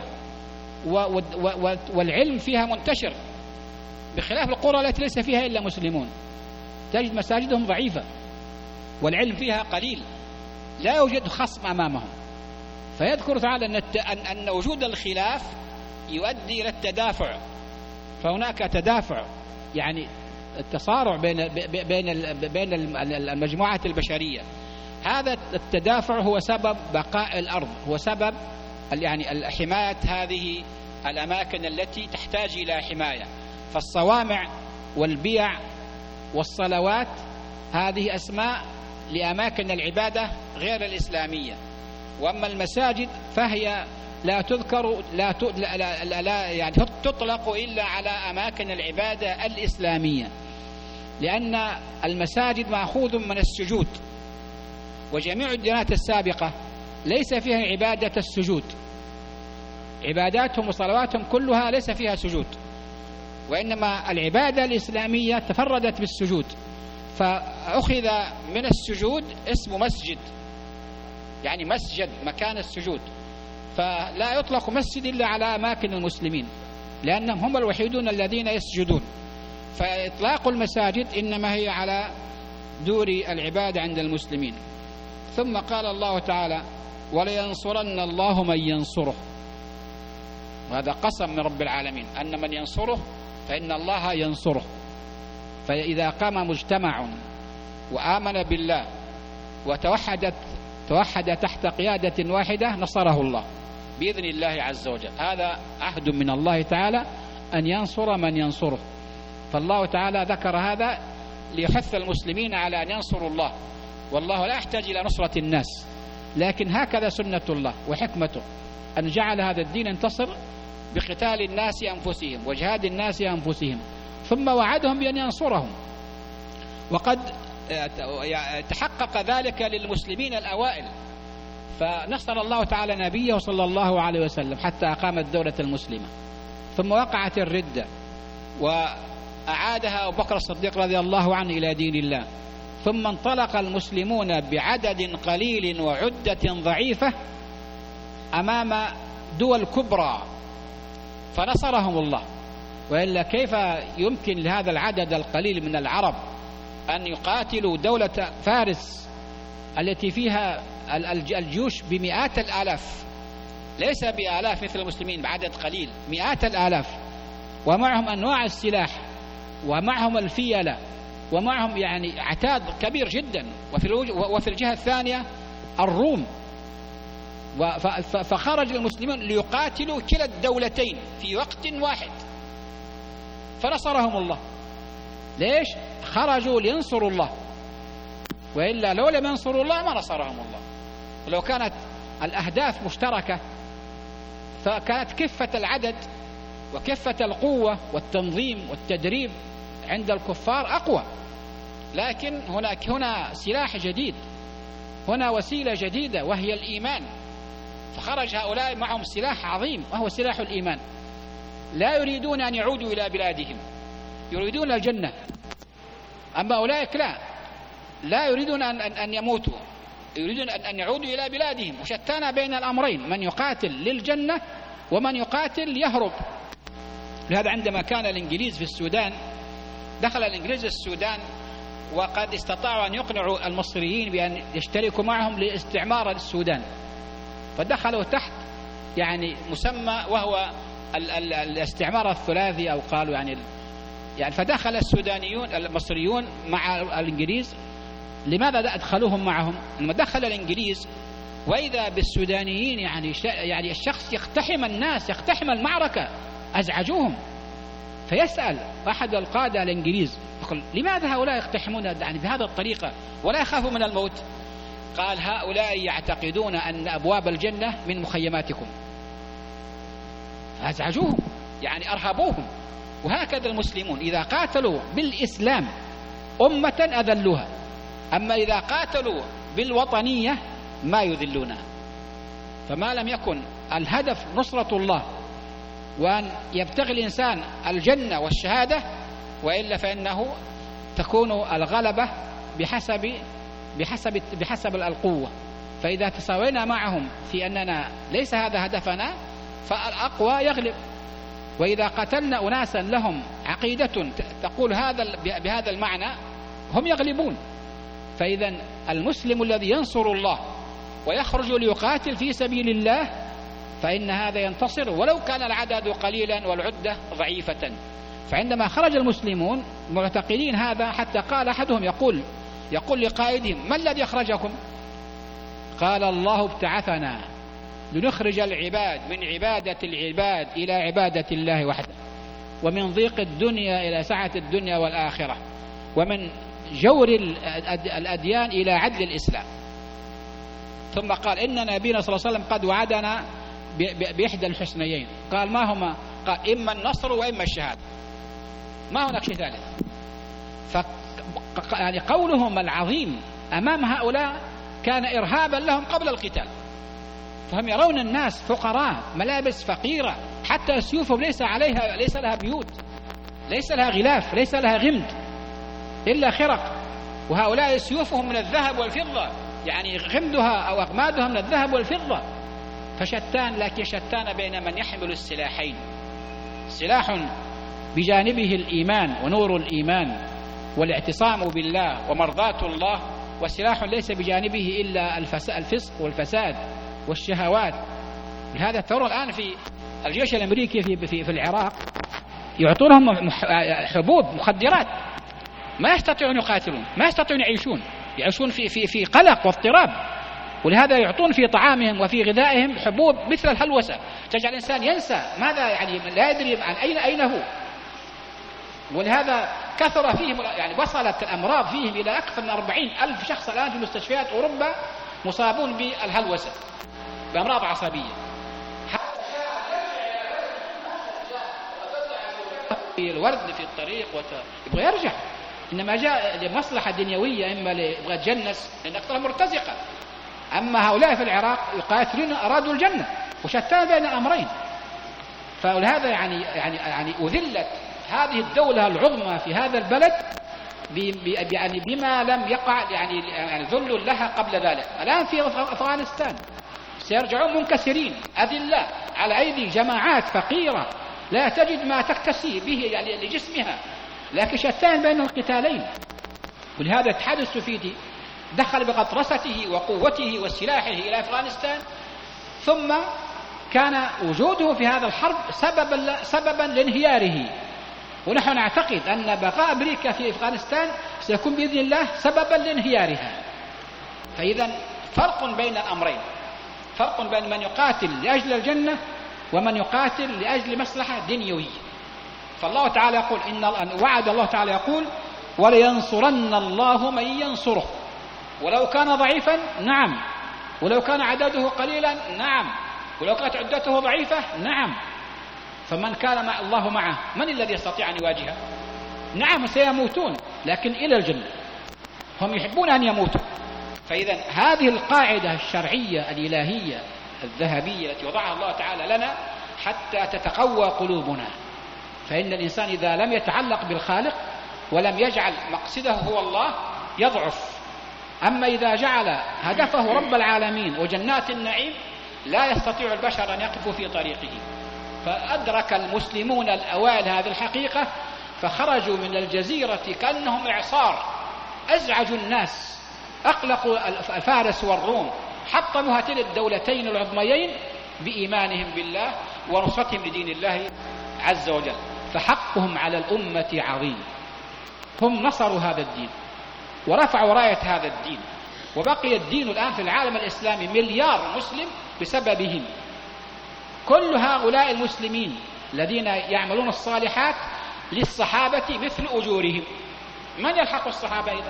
والعلم فيها منتشر، بخلاف القرى التي ليس فيها إلا مسلمون، تجد مساجدهم ضعيفة والعلم فيها قليل، لا يوجد خصم أمامهم. فيذكر تعالى أن وجود الخلاف يؤدي إلى التدافع، فهناك تدافع يعني التصارع بين المجموعات البشرية. هذا التدافع هو سبب بقاء الأرض، هو سبب يعني حماية هذه الأماكن التي تحتاج إلى حماية. فالصوامع والبيع والصلوات هذه أسماء لأماكن العبادة غير الإسلامية. وأما المساجد فهي لا تذكر لا يعني تطلق إلا على أماكن العبادة الإسلامية، لأن المساجد مأخوذ من السجود، وجميع الديانات السابقة ليس فيها عبادة السجود، عباداتهم وصلواتهم كلها ليس فيها سجود، وإنما العبادة الإسلامية تفردت بالسجود، فأخذ من السجود اسم مسجد، يعني مسجد مكان السجود. فلا يطلق مسجد إلا على أماكن المسلمين لأنهم هم الوحيدون الذين يسجدون، فإطلاق المساجد إنما هي على دور العبادة عند المسلمين. ثم قال الله تعالى ولينصرن الله من ينصره، وهذا قسم من رب العالمين أن من ينصره فإن الله ينصره. فإذا قام مجتمع وآمن بالله وتوحد تحت قيادة واحدة نصره الله بإذن الله عز وجل. هذا عهد من الله تعالى أن ينصر من ينصره. فالله تعالى ذكر هذا ليحث المسلمين على أن ينصروا الله، والله لا يحتاج إلى نصرة الناس، لكن هكذا سنة الله وحكمته أن جعل هذا الدين ينتصر بقتال الناس أنفسهم وجهاد الناس أنفسهم، ثم وعدهم بأن ينصرهم. وقد تحقق ذلك للمسلمين الأوائل، فنصر الله تعالى نبيه صلى الله عليه وسلم حتى أقام الدولة المسلمة. ثم وقعت الردة وأعادها أبو بكر الصديق رضي الله عنه إلى دين الله. ثم انطلق المسلمون بعدد قليل وعدة ضعيفة أمام دول كبرى فنصرهم الله. وإلا كيف يمكن لهذا العدد القليل من العرب أن يقاتلوا دولة فارس التي فيها الجيوش بمئات الآلاف، ليس بآلاف مثل المسلمين بعدد قليل، مئات الآلاف، ومعهم أنواع السلاح ومعهم الفيلة ومعهم يعني عتاد كبير جدا، وفي الجهة الثانية الروم. فخرج المسلمون ليقاتلوا كلا الدولتين في وقت واحد فنصرهم الله. ليش؟ خرجوا لينصروا الله، وإلا لو لم ينصروا الله ما نصرهم الله. ولو كانت الأهداف مشتركة فكانت كفة العدد وكفة القوة والتنظيم والتدريب عند الكفار أقوى، لكن هنا سلاح جديد، هنا وسيلة جديدة وهي الإيمان. فخرج هؤلاء معهم سلاح عظيم وهو سلاح الإيمان، لا يريدون أن يعودوا إلى بلادهم، يريدون الجنة. أما أولئك لا يريدون أن يموتوا، يريدون أن يعودوا إلى بلادهم. وشتان بين الأمرين، من يقاتل للجنة ومن يقاتل ليهرب. لهذا عندما كان الإنجليز في السودان، دخل الإنجليز السودان وقد استطاعوا أن يقنعوا المصريين بأن يشتركوا معهم لاستعمار السودان، فدخلوا تحت يعني مسمى وهو الاستعمار الثلاثي، أو قالوا يعني فدخل السودانيون المصريون مع الإنجليز. لماذا أدخلوهم معهم؟ لما دخل الإنجليز وإذا بالسودانيين يعني الشخص يقتحم الناس، يقتحم المعركة، أزعجوهم. فيسأل أحد القادة الإنجليز يقول: لماذا هؤلاء يقتحمون يعني بهذه الطريقة ولا يخافوا من الموت؟ قال: هؤلاء يعتقدون أن أبواب الجنة من مخيماتكم. أزعجوهم يعني أرهبوهم. وهكذا المسلمون إذا قاتلوا بالإسلام أمة أذلوها، أما إذا قاتلوا بالوطنية ما يذلونها. فما لم يكن الهدف نصرة الله وأن يبتغي الإنسان الجنة والشهادة، وإلا فإنه تكون الغلبة بحسب القوة. فإذا تساوينا معهم في أننا ليس هذا هدفنا فالأقوى يغلب. وإذا قتلنا أناسا لهم عقيدة تقول بهذا المعنى هم يغلبون. فإذا المسلم الذي ينصر الله ويخرج ليقاتل في سبيل الله فإن هذا ينتصر ولو كان العدد قليلا والعدة ضعيفة. فعندما خرج المسلمون معتقدين هذا، حتى قال أحدهم يقول لقائدهم: ما الذي أخرجكم؟ قال: الله ابتعثنا لنخرج العباد من عبادة العباد إلى عبادة الله وحده، ومن ضيق الدنيا إلى سعة الدنيا والآخرة، ومن جور الأديان إلى عدل الإسلام. ثم قال: إن نبينا صلى الله عليه وسلم قد وعدنا بإحدى الحسنيين. قال: ما هما؟ قال: إما النصر وإما الشهادة، ما هناك شيء ثالث. يعني قولهم العظيم أمام هؤلاء كان إرهابا لهم قبل القتال. فهم يرون الناس فقراء، ملابس فقيرة، حتى سيوفهم ليس لها بيوت، ليس لها غلاف، ليس لها غمد إلا خرق. وهؤلاء سيوفهم من الذهب والفضة، يعني غمدها أو أغمادها من الذهب والفضة. فشتان، لكن شتان بين من يحمل السلاحين، سلاح بجانبه الإيمان ونور الإيمان والاعتصام بالله ومرضاة الله، وسلاح ليس بجانبه إلا الفسق والفساد والشهوات. لهذا ترى الآن في الجيش الأمريكي في العراق يعطونهم حبوب مخدرات، ما يستطيعون يقاتلون، ما يستطيعون يعيشون في قلق واضطراب. ولهذا يعطون في طعامهم وفي غذائهم حبوب مثل الهلوسة تجعل الإنسان ينسى ماذا، يعني لا يدري عن أين هو. ولهذا كثر فيهم، يعني وصلت الأمراض فيهم إلى أكثر من 40,000 شخص الآن في مستشفيات أوروبا مصابون بالهلوسة، بأمراض عصبية. الورد في الطريق يبغى يرجع، إنما جاء لمصلحة دنيوية، إما يبغى يتجنس لأن أكثرها مرتزقة. أما هؤلاء في العراق يقاتلون أرادوا الجنة، وشتان بين الأمرين. فلهذا يعني أذلت هذه الدولة العظمى في هذا البلد يعني بما لم يقع يعني ذل لها قبل ذلك. الآن في أفغانستان سيرجعون منكسرين أذلاء على أيدي جماعات فقيرة لا تجد ما تكتسي به يعني لجسمها، لكن شتان بين القتالين. ولهذا الاتحاد السوفيتي دخل بغطرسته وقوته وسلاحه إلى أفغانستان، ثم كان وجوده في هذا الحرب سببا لانهياره. ونحن نعتقد أن بقاء أمريكا في أفغانستان سيكون بإذن الله سببا لانهيارها. فإذا فرق بين الأمرين، فرق بين من يقاتل لأجل الجنة ومن يقاتل لأجل مصلحة دنيوية. فالله تعالى يقول وعد الله تعالى يقول ولينصرن الله من ينصره، ولو كان ضعيفا نعم، ولو كان عدده قليلا نعم، ولو كانت عدته ضعيفة نعم. فمن كان مع الله معه من الذي يستطيع أن يواجهه؟ نعم سيموتون لكن إلى الجنة، هم يحبون أن يموتوا. فإذا هذه القاعدة الشرعية الإلهية الذهبية التي وضعها الله تعالى لنا حتى تتقوى قلوبنا. فإن الإنسان إذا لم يتعلق بالخالق ولم يجعل مقصده هو الله يضعف. أما إذا جعل هدفه رب العالمين وجنات النعيم لا يستطيع البشر أن يقفوا في طريقه. فأدرك المسلمون الأوائل هذه الحقيقة، فخرجوا من الجزيرة كأنهم إعصار، أزعجوا الناس، أقلقوا الفارس والروم، حطموا هاتين الدولتين العظميين بإيمانهم بالله ونصرتهم لدين الله عز وجل. فحقهم على الأمة عظيم. هم نصروا هذا الدين ورفعوا راية هذا الدين، وبقي الدين الآن في العالم الإسلامي 1,000,000,000 مسلم بسببهم. كل هؤلاء المسلمين الذين يعملون الصالحات للصحابة مثل أجورهم. من يلحق الصحابة إذن؟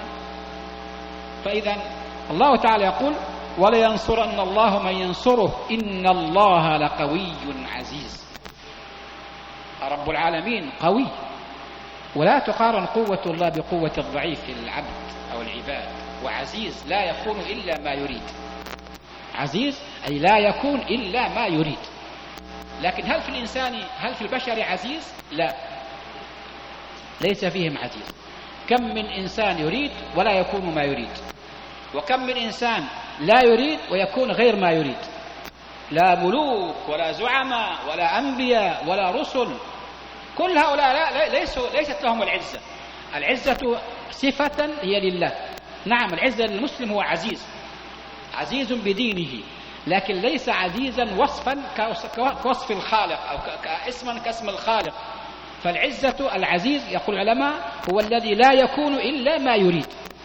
فإذا الله تعالى يقول ولينصرن الله من ينصره إن الله لقوي عزيز. رب العالمين قوي، ولا تقارن قوة الله بقوة الضعيف العبد أو العباد. وعزيز لا يكون إلا ما يريد. عزيز أي لا يكون إلا ما يريد. لكن هل في البشر عزيز؟ لا، ليس فيهم عزيز. كم من إنسان يريد ولا يكون ما يريد، وكم من إنسان لا يريد ويكون غير ما يريد. لا ملوك ولا زعماء ولا أنبياء ولا رسل، كل هؤلاء ليست لهم العزة. العزة صفة هي لله. نعم العزة للمسلم هو عزيز بدينه، لكن ليس عزيزا وصفا كوصف الخالق أو اسما كاسم الخالق. فالعزة العزيز يقول العلماء هو الذي لا يكون إلا ما يريد.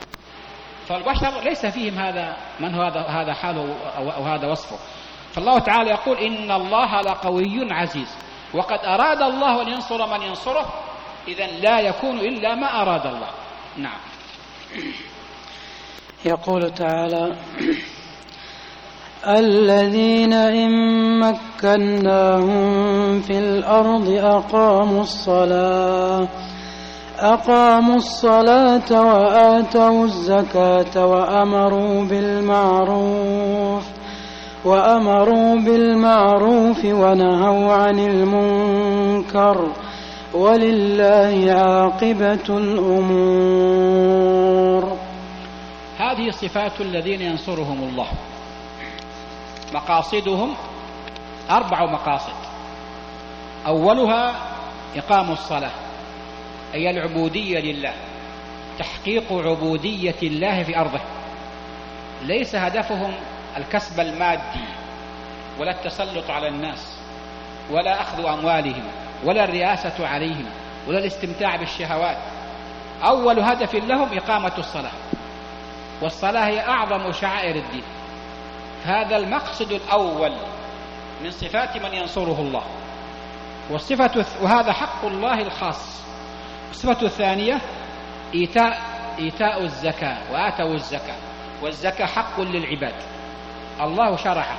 فالبشر ليس فيهم هذا حاله أو هذا وصفه. فالله تعالى يقول إن الله لقوي عزيز، وقد أراد الله أن ينصر من ينصره، إذن لا يكون إلا ما أراد الله. نعم. يقول تعالى الذين إن مكناهم في الأرض أقاموا الصلاة وآتوا الزكاة وأمروا بالمعروف ونهوا عن المنكر ولله عاقبة الأمور. هذه صفات الذين ينصرهم الله. مقاصدهم 4 مقاصد. أولها إقام الصلاة، أي العبودية لله، تحقيق عبودية الله في أرضه. ليس هدفهم الكسب المادي ولا التسلط على الناس ولا أخذ أموالهم ولا الرئاسة عليهم ولا الاستمتاع بالشهوات. أول هدف لهم إقامة الصلاة، والصلاة هي أعظم شعائر الدين. هذا المقصد الأول من صفات من ينصره الله. وهذا حق الله الخاص. الصفة الثانية إيتاء الزكاة، وآتوا الزكاة، والزكاة حق للعباد الله شرعه.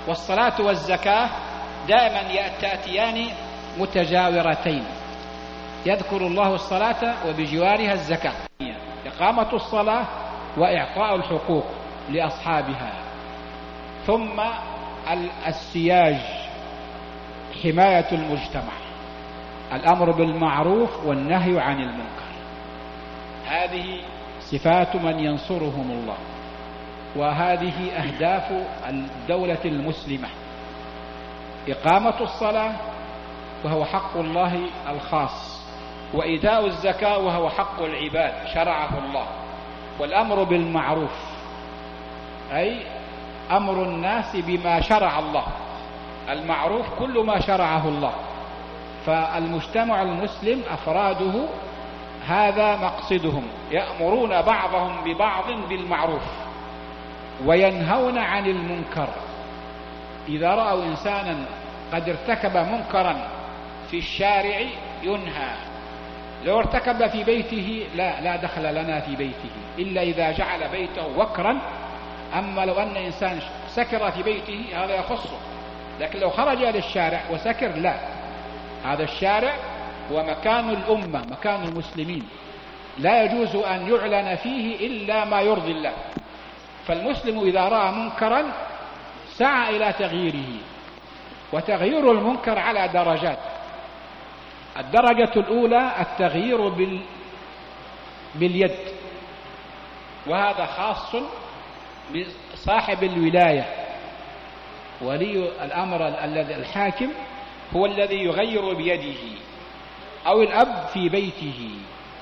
والصلاة والزكاة دائما تأتيان متجاورتين. يذكر الله الصلاة وبجوارها الزكاة، إقامة الصلاة وإعطاء الحقوق لأصحابها. ثم السياج، حماية المجتمع، الأمر بالمعروف والنهي عن المنكر. هذه صفات من ينصرهم الله، وهذه أهداف الدولة المسلمة: إقامة الصلاة وهو حق الله الخاص، وإيتاء الزكاة وهو حق العباد شرعه الله، والأمر بالمعروف أي أمر الناس بما شرع الله، المعروف كل ما شرعه الله. فالمجتمع المسلم أفراده هذا مقصدهم، يأمرون بعضهم ببعض بالمعروف وينهون عن المنكر. إذا رأوا إنسانا قد ارتكب منكرا في الشارع ينهى. لو ارتكب في بيته لا دخل لنا في بيته إلا إذا جعل بيته وكرا. أما لو أن إنسان سكر في بيته هذا يخصه، لكن لو خرج للشارع وسكر لا، هذا الشارع هو مكان الأمة، مكان المسلمين، لا يجوز أن يعلن فيه إلا ما يرضي الله. فالمسلم إذا رأى منكرا سعى إلى تغييره، وتغيير المنكر على درجات. الدرجة الأولى التغيير باليد، وهذا خاص بصاحب الولاية، ولي الأمر الذي الحاكم هو الذي يغير بيده، أو الأب في بيته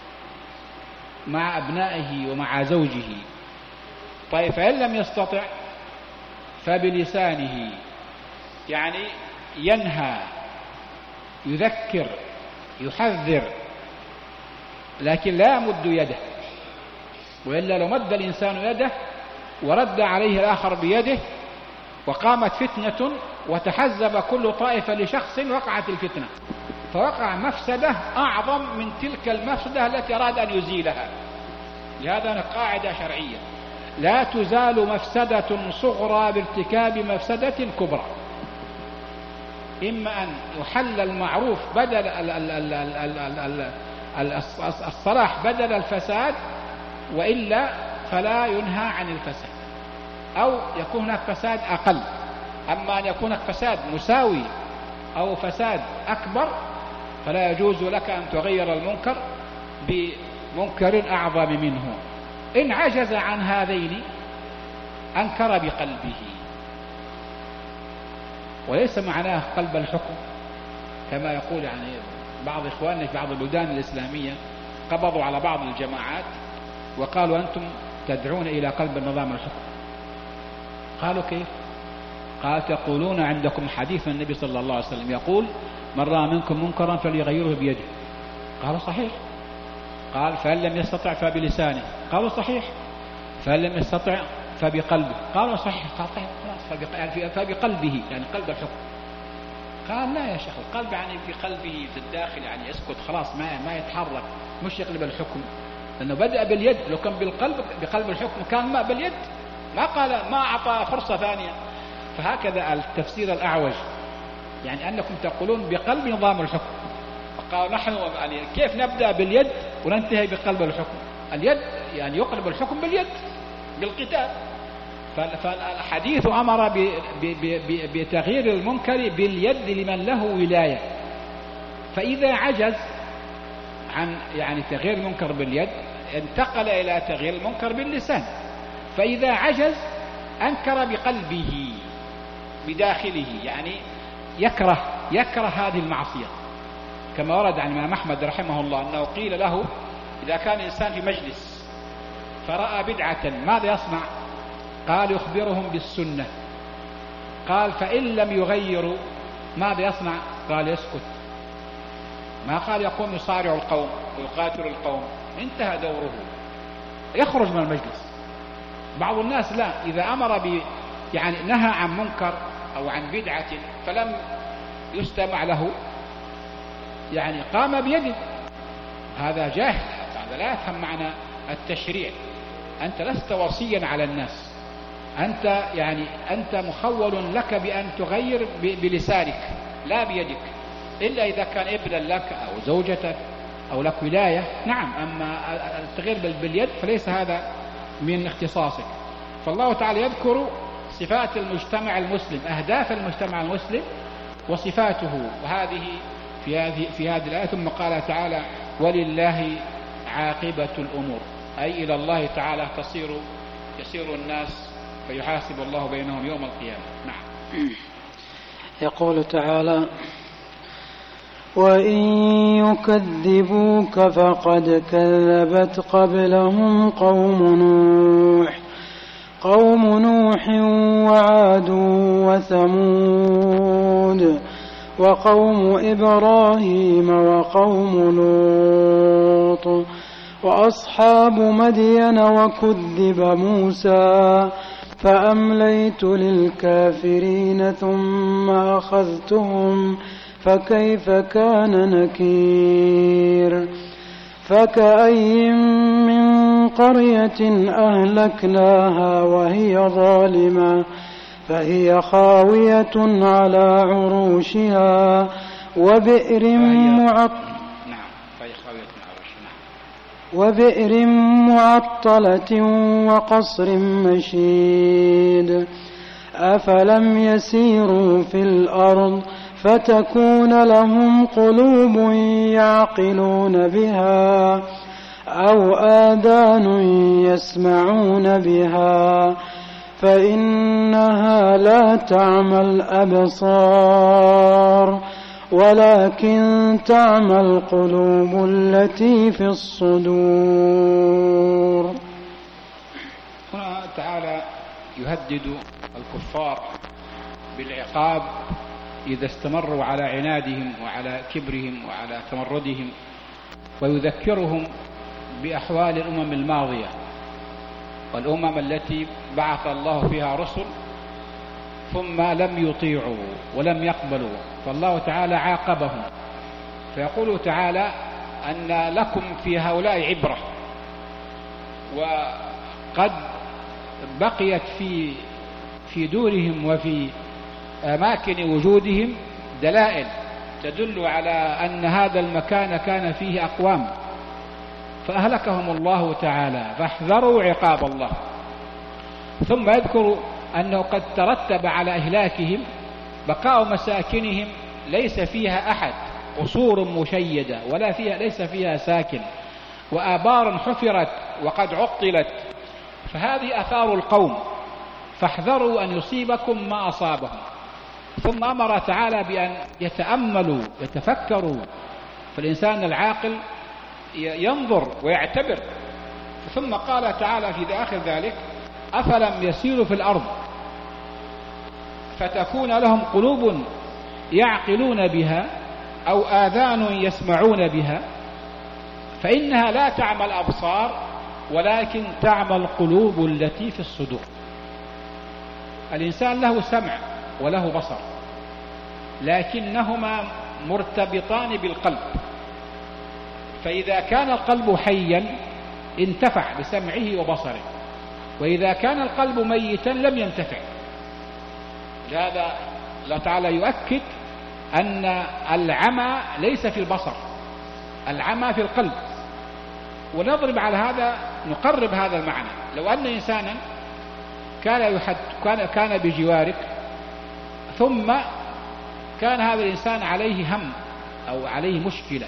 مع أبنائه ومع زوجه. طيب فإن لم يستطع فبلسانه، يعني ينهى، يذكر، يحذر، لكن لا يمد يده. وإلا لو مد الإنسان يده ورد عليه الآخر بيده وقامت فتنة وتحزب كل طائفة لشخص وقعت الفتنة، فوقع مفسدة أعظم من تلك المفسدة التي أراد أن يزيلها. لهذا قاعدة شرعية: لا تزال مفسدة صغرى بارتكاب مفسدة كبرى. إما أن يحل المعروف بدل الصلاح بدل الفساد، وإلا فلا ينهى عن الفساد، أو يكون هناك فساد أقل. أما أن يكون هناك فساد مساوي أو فساد أكبر فلا يجوز لك أن تغير المنكر بمنكر أعظم منه. إن عجز عن هذين أنكر بقلبه، وليس معناه قلب الحكم كما يقول يعني بعض إخواننا في بعض البلدان الإسلامية قبضوا على بعض الجماعات وقالوا أنتم تدعون إلى قلب النظام الحكم. قالوا كيف؟ قال: تقولون عندكم حديث النبي صلى الله عليه وسلم يقول: من رأى منكم منكرا فليغيره بيده. قالوا: صحيح. قال: فإن لم يستطع فبلسانه. قالوا: صحيح. فإن لم يستطع فبقلبه. قالوا: صحيح. قال: طيب خلاص فبقلبه، يعني قلب الحكم. قال: لا يا شيخ، القلب يعني في قلبه في الداخل، يعني يسكت خلاص، ما يتحرك، مش يقلب الحكم، لأنه بدأ باليد. لو كان بقلب الحكم كان ما باليد، ما قال، ما أعطى فرصة ثانية. فهكذا التفسير الأعوج، يعني أنكم تقولون بقلب نظام الحكم. فقالوا نحن يعني كيف نبدأ باليد وننتهي بقلب الحكم؟ اليد يعني يقلب الحكم باليد بالقتال. فالحديث أمر بتغيير المنكر باليد لمن له ولاية. فإذا عجز عن يعني تغيير المنكر باليد انتقل إلى تغيير المنكر باللسان. فإذا عجز أنكر بقلبه بداخله، يعني يكره هذه المعصية. كما ورد عن الإمام أحمد رحمه الله أنه قيل له: إذا كان إنسان في مجلس فرأى بدعة ماذا يصنع؟ قال: يخبرهم بالسنة. قال: فإن لم يغيروا ماذا يصنع؟ قال: يسكت. ما قال يقوم يصارع القوم ويقاتل القوم، انتهى دوره، يخرج من المجلس. بعض الناس لا، إذا أمر يعني نهى عن منكر أو عن بدعة فلم يستمع له، يعني قام بيده. هذا جاهل، هذا لا يفهم معنى التشريع. أنت لست وصيا على الناس، أنت مخول لك بأن تغير بلسانك لا بيدك، إلا إذا كان ابنا لك أو زوجتك أو لك ولاية، نعم، أما التغيير باليد فليس هذا من اختصاصك. فالله تعالى يذكر صفات المجتمع المسلم، أهداف المجتمع المسلم وصفاته، وهذه في هذه الآية. ثم قال تعالى: ولله عاقبة الأمور، أي إلى الله تعالى يسير الناس فيحاسب الله بينهم يوم القيامة. نعم. يقول تعالى: وإن يكذبوك فقد كذبت قبلهم قوم نوح وعاد وثمود وقوم إبراهيم وقوم لوط وأصحاب مدين وكذب موسى فأمليت للكافرين ثم أخذتهم فكيف كان نكير. فكأي من قرية أهلكناها وهي ظالمة فهي خاوية على عروشها وبئر معطلة وقصر مشيد. أفلم يسيروا في الأرض فتكون لهم قلوب يعقلون بها أو آذان يسمعون بها فإنها لا تعمى الأبصار ولكن تعمى القلوب التي في الصدور. هنا تعالى يهدد الكفار بالعقاب إذا استمروا على عنادهم وعلى كبرهم وعلى تمردهم، ويذكرهم بأحوال الأمم الماضية والأمم التي بعث الله فيها رسل ثم لم يطيعوا ولم يقبلوا، فالله تعالى عاقبهم. فيقول تعالى أن لكم في هؤلاء عبرة، وقد بقيت في دورهم وفي أماكن وجودهم دلائل تدل على أن هذا المكان كان فيه أقوام فأهلكهم الله تعالى، فاحذروا عقاب الله. ثم يذكر أنه قد ترتب على إهلاكهم بقاء مساكنهم ليس فيها أحد، قصور مشيدة ليس فيها ساكن، وآبار حفرت وقد عطلت، فهذه آثار القوم، فاحذروا أن يصيبكم ما أصابهم. ثم أمر تعالى بأن يتأملوا يتفكروا، فالإنسان العاقل ينظر ويعتبر. ثم قال تعالى في آخر ذلك: أفلم يسيروا في الأرض فتكون لهم قلوب يعقلون بها أو آذان يسمعون بها فإنها لا تعمى الأبصار ولكن تعمى القلوب التي في الصدور. الإنسان له سمع وله بصر، لكنهما مرتبطان بالقلب، فإذا كان القلب حيا انتفع بسمعه وبصره، وإذا كان القلب ميتا لم ينتفع. لهذا الله تعالى يؤكد أن العمى ليس في البصر، العمى في القلب. ونضرب على هذا، نقرب هذا المعنى. لو أن إنسانا كان بجوارك ثم كان هذا الإنسان عليه هم أو عليه مشكلة،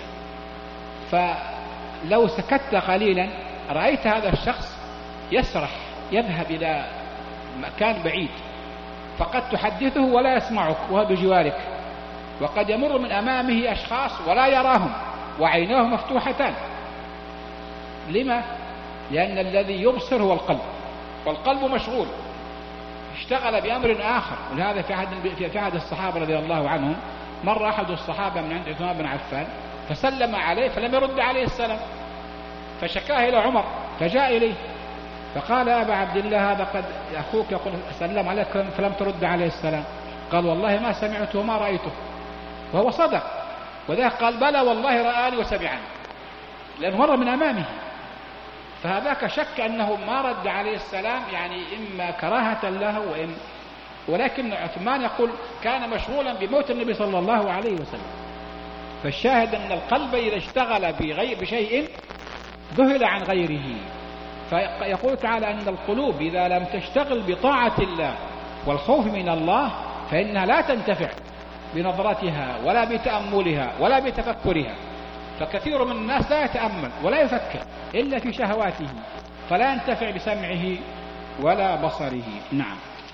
فلو سكت قليلا رأيت هذا الشخص يسرح يذهب إلى مكان بعيد، فقد تحدثه ولا يسمعك وهو بجوارك، وقد يمر من أمامه أشخاص ولا يراهم وعيناه مفتوحتان. لما؟ لأن الذي يبصر هو القلب، والقلب مشغول، اشتغل بأمر آخر. ولهذا في عهد الصحابة رضي الله عنهم مر أحد الصحابة من عند عثمان بن عفان فسلم عليه فلم يرد عليه السلام، فشكاه إلى عمر فجاء إليه فقال: أبا عبد الله، هذا قد أخوك يقول سلم عليك فلم ترد عليه السلام. قال: والله ما سمعته وما رأيته. وهو صدق، وذاك قال: بلى والله رآني وسمعني، لأنه مر من أمامه. فهذاك شك أنه ما رد عليه السلام، يعني إما كراهة له ولكن عثمان يقول كان مشغولا بموت النبي صلى الله عليه وسلم. فالشاهد أن القلب إذا اشتغل بشيء ذهل عن غيره. فيقول تعالى أن القلوب إذا لم تشتغل بطاعة الله والخوف من الله فإنها لا تنتفع بنظرتها ولا بتأملها ولا بتفكرها. فكثير من الناس لا يتأمل ولا يفكر إلا في شهواته، فلا ينتفع بسمعه ولا بصره. نعم.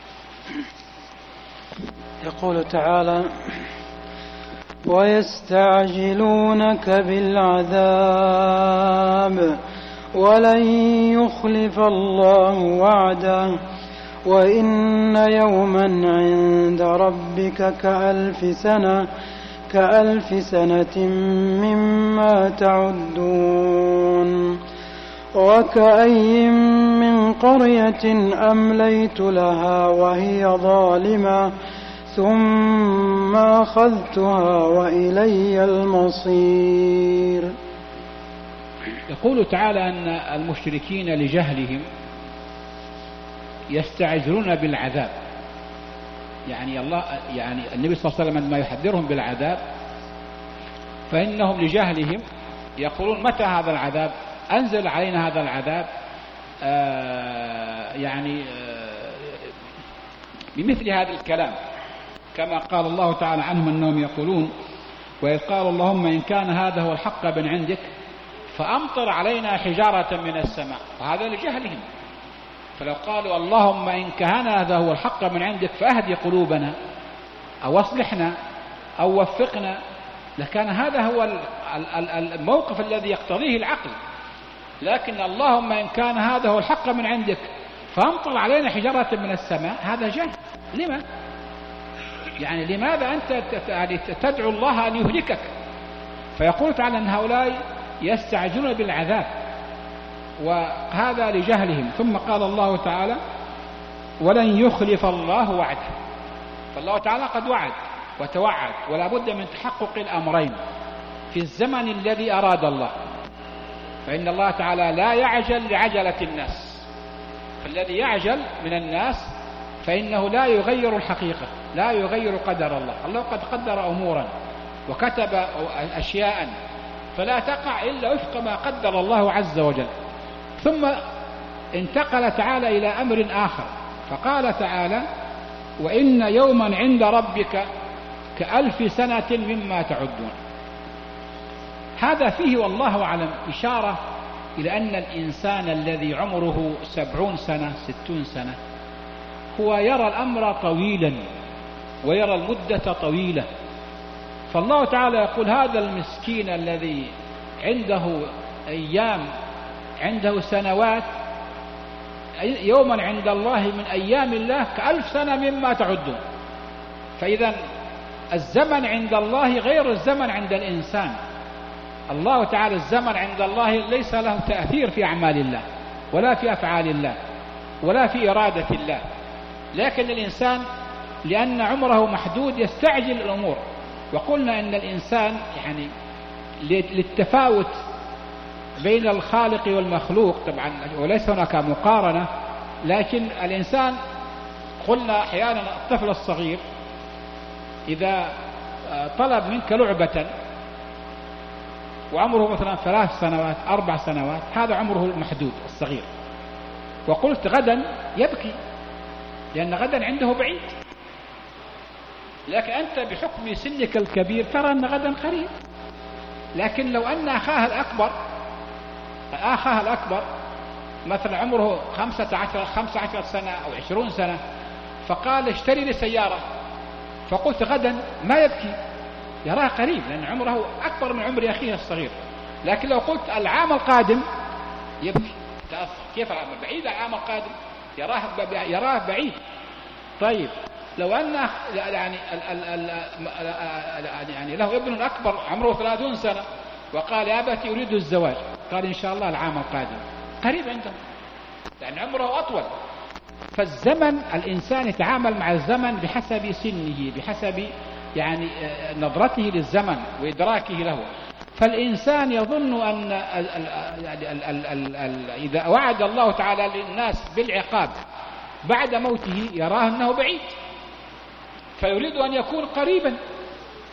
يقول تعالى: ويستعجلونك بالعذاب ولن يخلف الله وعده وإن يوما عند ربك كألف سنة مما تعدون. وكأي من قرية أمليت لها وهي ظالمة ثم أخذتها وإلي المصير. يقول تعالى أن المشركين لجهلهم يستعجلون بالعذاب، يعني النبي صلى الله عليه وسلم عندما يحذرهم بالعذاب فإنهم لجهلهم يقولون متى هذا العذاب؟ أنزل علينا هذا العذاب بمثل هذا الكلام، كما قال الله تعالى عنهم أنهم يقولون: وإذ قال اللهم إن كان هذا هو الحق من عندك فأمطر علينا حجارة من السماء. وهذا لجهلهم. فلو قالوا اللهم إن كان هذا هو الحق من عندك فأهدي قلوبنا أو أصلحنا أو وفقنا لكان هذا هو الموقف الذي يقتضيه العقل. لكن اللهم إن كان هذا هو الحق من عندك فأمطر علينا حجارة من السماء، هذا جهل. لما؟ يعني لماذا أنت تدعو الله أن يهلكك؟ فيقول تعالى أن هؤلاء يستعجلون بالعذاب وهذا لجهلهم. ثم قال الله تعالى: ولن يخلف الله وعده. فالله تعالى قد وعد وتوعد، ولا بد من تحقق الأمرين في الزمن الذي أراد الله. فإن الله تعالى لا يعجل لعجلة الناس، فالذي يعجل من الناس فإنه لا يغير الحقيقة، لا يغير قدر الله. الله قد قدر أمورا وكتب أشياء فلا تقع إلا وفق ما قدر الله عز وجل. ثم انتقل تعالى إلى أمر آخر فقال تعالى: وإن يوما عند ربك كألف سنة مما تعدون. هذا فيه والله أعلم إشارة إلى أن الإنسان الذي عمره 70 سنة 60 سنة هو يرى الأمر طويلا ويرى المدة طويلة. فالله تعالى يقول: هذا المسكين الذي عنده أيام، عنده سنوات، يوما عند الله من أيام الله كألف سنة مما تعدون. فإذا الزمن عند الله غير الزمن عند الإنسان. الله تعالى الزمن عند الله ليس له تأثير في أعمال الله ولا في أفعال الله ولا في إرادة الله. لكن الإنسان لأن عمره محدود يستعجل الأمور. وقلنا أن الإنسان يعني للتفاوت بين الخالق والمخلوق طبعا، وليس هناك مقارنة، لكن الإنسان قلنا أحيانا الطفل الصغير إذا طلب منك لعبة وعمره مثلا 3 سنوات 4 سنوات، هذا عمره المحدود الصغير، وقلت غدا يبكي لأن غدا عنده بعيد. لكن أنت بحكم سنك الكبير ترى أن غدا قريب. لكن لو أن أخاها الأكبر مثلا عمره 15 سنة أو 20 سنة فقال اشتري لي سيارة، فقلت غدا ما يبكي، يراه قريب لأن عمره أكبر من عمر أخيه الصغير. لكن لو قلت العام القادم يبكي، تأثر. كيف العام بعيد؟ العام القادم يراه بعيد. طيب لو أن يعني له ابن أكبر عمره 30 سنة وقال يا أبتي أريد الزواج، قال إن شاء الله العام القادم، قريب عنده لأن عمره أطول. فالزمن الإنسان يتعامل مع الزمن بحسب سنه، بحسب يعني نظرته للزمن وإدراكه له. فالإنسان يظن أن إذا وعد الله تعالى للناس بالعقاب بعد موته يراه أنه بعيد، فيريد أن يكون قريبا.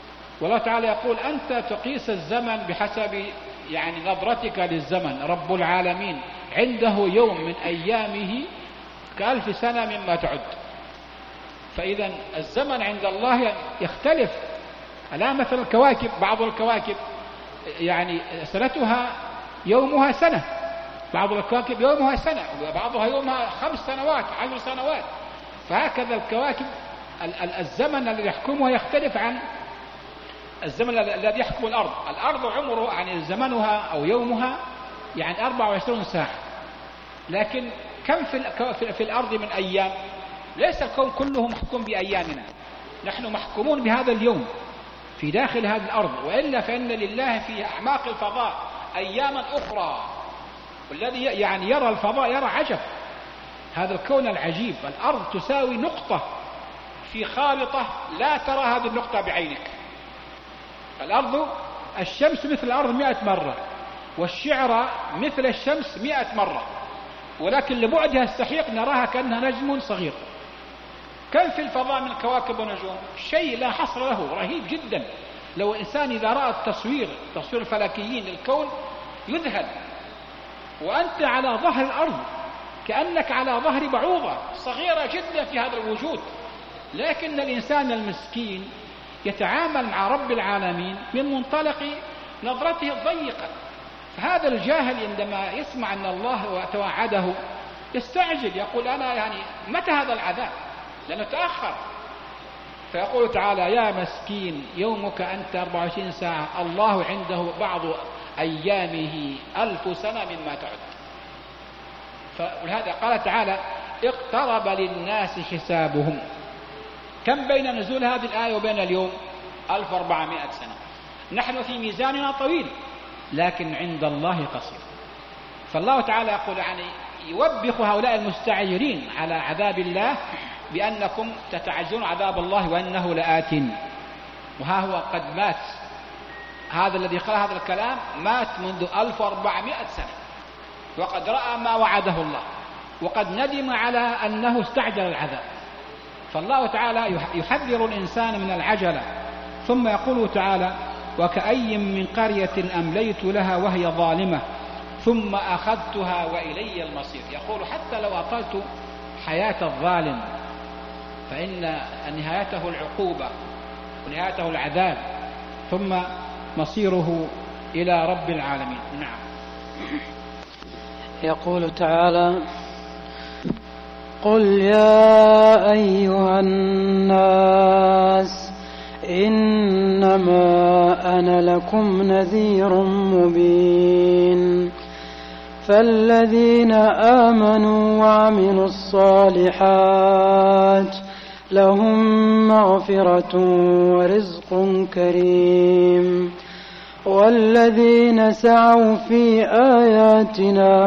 والله تعالى يقول أنت تقيس الزمن بحسب يعني نظرتك للزمن. رب العالمين عنده يوم من أيامه كألف سنة مما تعد. فإذا الزمن عند الله يختلف. الآن مثلا الكواكب، بعض الكواكب يعني سنتها يومها سنة، بعض الكواكب يومها سنة، وبعضها يومها 5 سنوات 10 سنوات. فهكذا الكواكب الزمن الذي يحكمها يختلف عن الزمن الذي يحكم الأرض. الأرض عمره يعني زمنها أو يومها يعني 24 ساعة، لكن كم في الأرض من أيام؟ ليس الكون كله محكوم بأيامنا، نحن محكومون بهذا اليوم في داخل هذه الأرض، وإلا فإن لله في أعماق الفضاء أياما أخرى. والذي يعني يرى الفضاء يرى عجب، هذا الكون العجيب. الأرض تساوي نقطة في خارطة لا ترى هذه النقطة بعينك. الأرض، الشمس مثل الأرض 100 مرة، والشعرة مثل الشمس 100 مرة، ولكن لبعدها السحيق نراها كأنها نجم صغير. كم في الفضاء من كواكب ونجوم؟ شيء لا حصر له، رهيب جدا. لو الإنسان إذا رأى تصوير الفلكيين للكون يذهل. وأنت على ظهر الأرض كأنك على ظهر بعوضة صغيرة جدا في هذا الوجود، لكن الإنسان المسكين يتعامل مع رب العالمين من منطلق نظرته الضيقة. فهذا الجاهل عندما يسمع أن الله توعده يستعجل، يقول أنا يعني متى هذا العذاب؟ لأنه تأخر. فيقول تعالى يا مسكين يومك أنت 24 ساعة، الله عنده بعض أيامه 1000 سنة مما تعد. فلهذا قال تعالى اقترب للناس حسابهم. كم بين نزول هذه الآية وبين اليوم؟ 1400 سنة. نحن في ميزاننا طويل، لكن عند الله قصير. فالله تعالى يقول يعني يوبخ هؤلاء المستعجلين على عذاب الله بأنكم تتعجلون عذاب الله وأنه لآت. وها هو قد مات، هذا الذي قال هذا الكلام مات منذ 1400 سنة، وقد رأى ما وعده الله، وقد ندم على أنه استعجل العذاب. فالله تعالى يحذر الإنسان من العجلة. ثم يقول تعالى وكأي من قرية أمليت لها وهي ظالمة ثم أخذتها وإلي المصير. يقول حتى لو أطلت حياة الظالم فإن نهايته العقوبة ونهايته العذاب، ثم مصيره إلى رب العالمين. نعم. يقول تعالى قل يا أيها الناس إنما أنا لكم نذير مبين، فالذين آمنوا وعملوا الصالحات لهم مغفرة ورزق كريم، والذين سعوا في آياتنا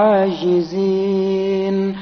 معاجزين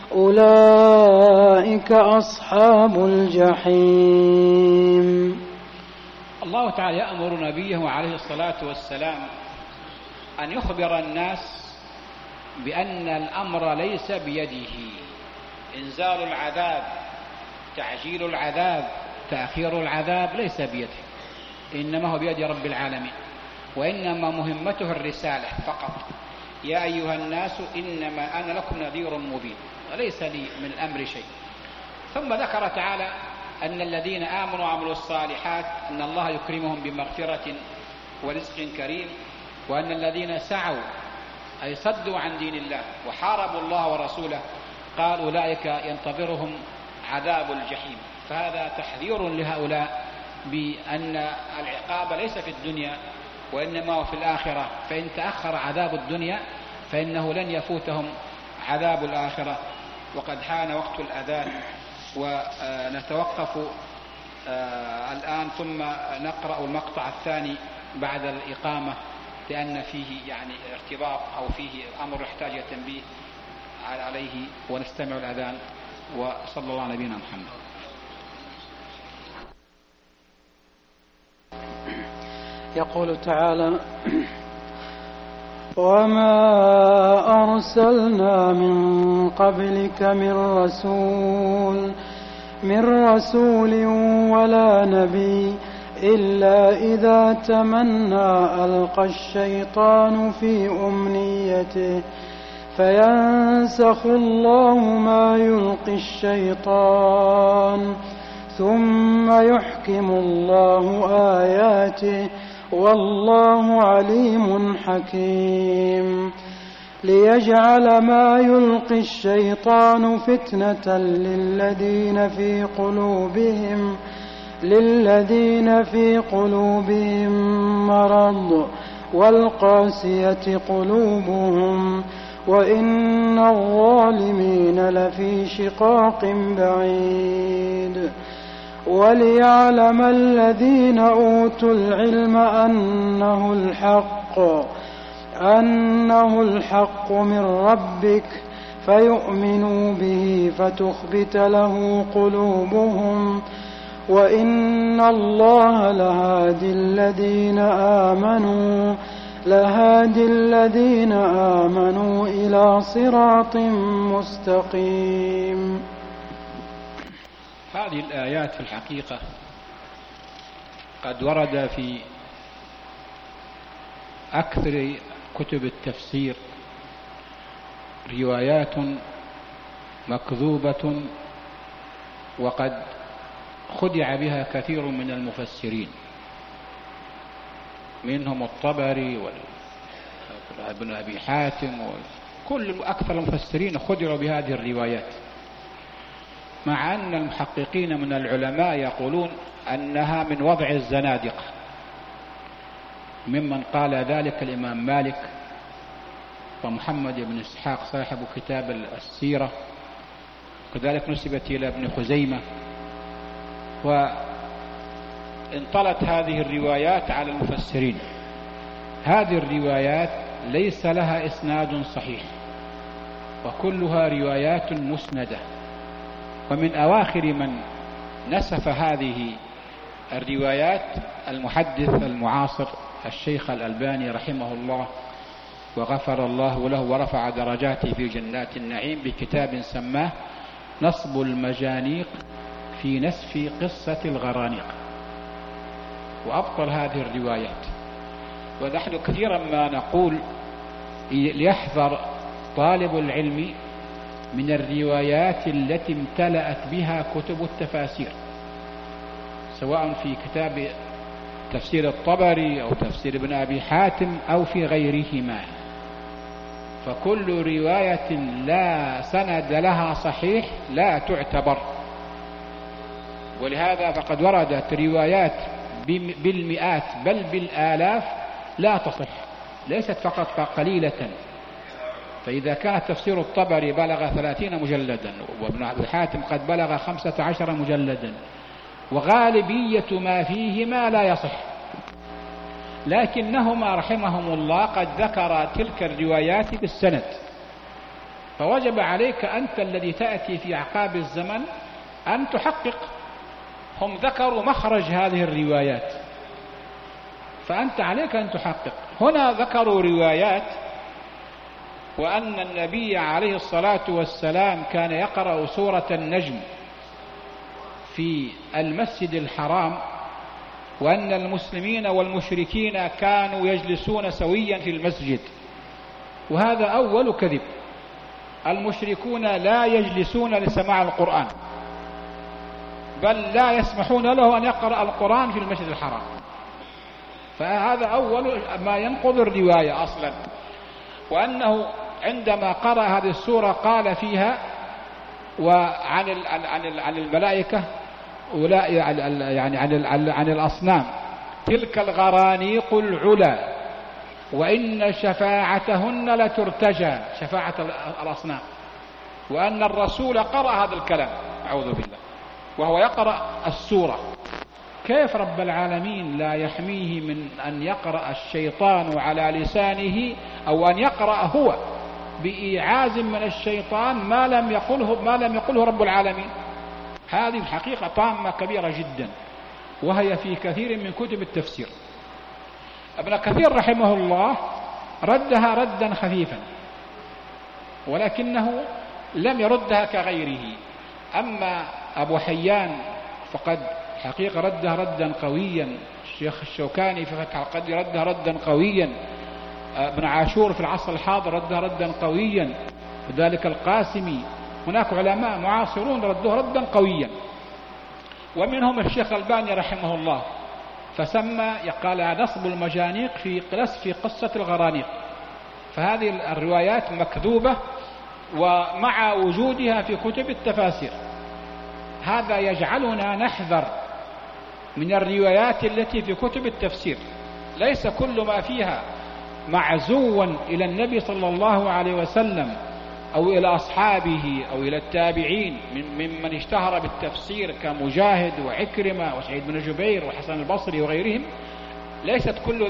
أولئك أصحاب الجحيم. الله تعالى يأمر نبيه عليه الصلاة والسلام أن يخبر الناس بأن الأمر ليس بيده. إنزال العذاب، تعجيل العذاب، تأخير العذاب ليس بيده، إنما هو بيد رب العالمين، وإنما مهمته الرسالة فقط. يا أيها الناس إنما أنا لكم نذير مبين، وليس لي من الأمر شيء. ثم ذكر تعالى أن الذين آمنوا وعملوا الصالحات أن الله يكرمهم بمغفرة ورزق كريم، وأن الذين سعوا أي صدوا عن دين الله وحاربوا الله ورسوله قال أولئك ينتظرهم عذاب الجحيم. فهذا تحذير لهؤلاء بأن العقاب ليس في الدنيا وإنما هو في الآخرة، فإن تأخر عذاب الدنيا فإنه لن يفوتهم عذاب الآخرة. وقد حان وقت الأذان، ونتوقف الآن ثم نقرأ المقطع الثاني بعد الإقامة، لأن فيه يعني ارتباط أو فيه أمر يحتاج تنبيه عليه، ونستمع الأذان. وصلى الله على نبينا محمد. يقول تعالى وما أرسلنا من قبلك من رسول ولا نبي إلا إذا تمنى ألقى الشيطان في أمنيته فينسخ الله ما يلقي الشيطان ثم يحكم الله آياته والله عليم حكيم ليجعل ما يلقي الشيطان فتنة للذين في قلوبهم مرض والقاسية قلوبهم وإن الظالمين لفي شقاق بعيد وليعلم الذين أوتوا العلم أنه الحق من ربك فيؤمنوا به فتخبت له قلوبهم وإن الله لهادي الذين آمنوا إلى صراط مستقيم. هذه الآيات في الحقيقة قد ورد في أكثر كتب التفسير روايات مكذوبة وقد خدع بها كثير من المفسرين منهم الطبري وابن أبي حاتم وكل أكثر المفسرين خدعوا بهذه الروايات، مع أن المحققين من العلماء يقولون أنها من وضع الزنادقة، ممن قال ذلك الإمام مالك ومحمد بن إسحاق صاحب كتاب السيرة، كذلك نسبت إلى ابن خزيمة. وانطلت هذه الروايات على المفسرين. هذه الروايات ليس لها إسناد صحيح وكلها روايات مسندة، ومن أواخر من نسف هذه الروايات المحدث المعاصر الشيخ الألباني رحمه الله وغفر الله له ورفع درجاته في جنات النعيم بكتاب سماه نصب المجانيق في نسف قصة الغرانيق، وأبطل هذه الروايات. ونحن كثيرا ما نقول ليحذر طالب العلم من الروايات التي امتلأت بها كتب التفاسير، سواء في كتاب تفسير الطبري أو تفسير ابن أبي حاتم أو في غيرهما، فكل رواية لا سند لها صحيح لا تعتبر. ولهذا فقد وردت روايات بالمئات بل بالآلاف لا تصح، ليست فقط قليلة. فإذا كان تفسير الطبري بلغ 30 مجلدا وابن أبي حاتم قد بلغ 15 مجلدا وغالبية ما فيهما لا يصح، لكنهما رحمهم الله قد ذكر تلك الروايات بالسند، فوجب عليك أنت الذي تأتي في أعقاب الزمن أن تحقق. هم ذكروا مخرج هذه الروايات فأنت عليك أن تحقق. هنا ذكروا روايات وأن النبي عليه الصلاة والسلام كان يقرأ سورة النجم في المسجد الحرام، وأن المسلمين والمشركين كانوا يجلسون سويا في المسجد، وهذا أول كذب. المشركون لا يجلسون لسماع القرآن، بل لا يسمحون له أن يقرأ القرآن في المسجد الحرام، فهذا أول ما ينقض الرواية أصلا. وأنه عندما قرأ هذه السورة قال فيها عن الملائكة يعني عن الأصنام تلك الغرانيق العلا وإن شفاعتهن لترتجى، شفاعة الأصنام، وأن الرسول قرأ هذا الكلام أعوذ بالله وهو يقرأ السورة. كيف رب العالمين لا يحميه من أن يقرأ الشيطان على لسانه أو أن يقرأ هو بإيعاز من الشيطان ما لم يقله رب العالمين؟ هذه الحقيقة طامة كبيرة جدا، وهي في كثير من كتب التفسير. ابن كثير رحمه الله ردها ردا خفيفا، ولكنه لم يردها كغيره. أما أبو حيان فقد حقيقة ردها ردا قويا الشيخ الشوكاني في فتح القدير ردها ردا قويا، ابن عاشور في العصر الحاضر ردها ردا قويا، وذلك القاسمي. هناك علماء معاصرون ردوه ردا قويا، ومنهم الشيخ الباني رحمه الله، فسمى قال نصب المجانيق في قصة الغرانيق. فهذه الروايات مكذوبة ومع وجودها في كتب التفاسير. هذا يجعلنا نحذر من الروايات التي في كتب التفسير، ليس كل ما فيها معزوا إلى النبي صلى الله عليه وسلم أو إلى أصحابه أو إلى التابعين ممن اشتهر بالتفسير كمجاهد وعكرمة وسعيد بن جبير وحسن البصري وغيرهم، ليس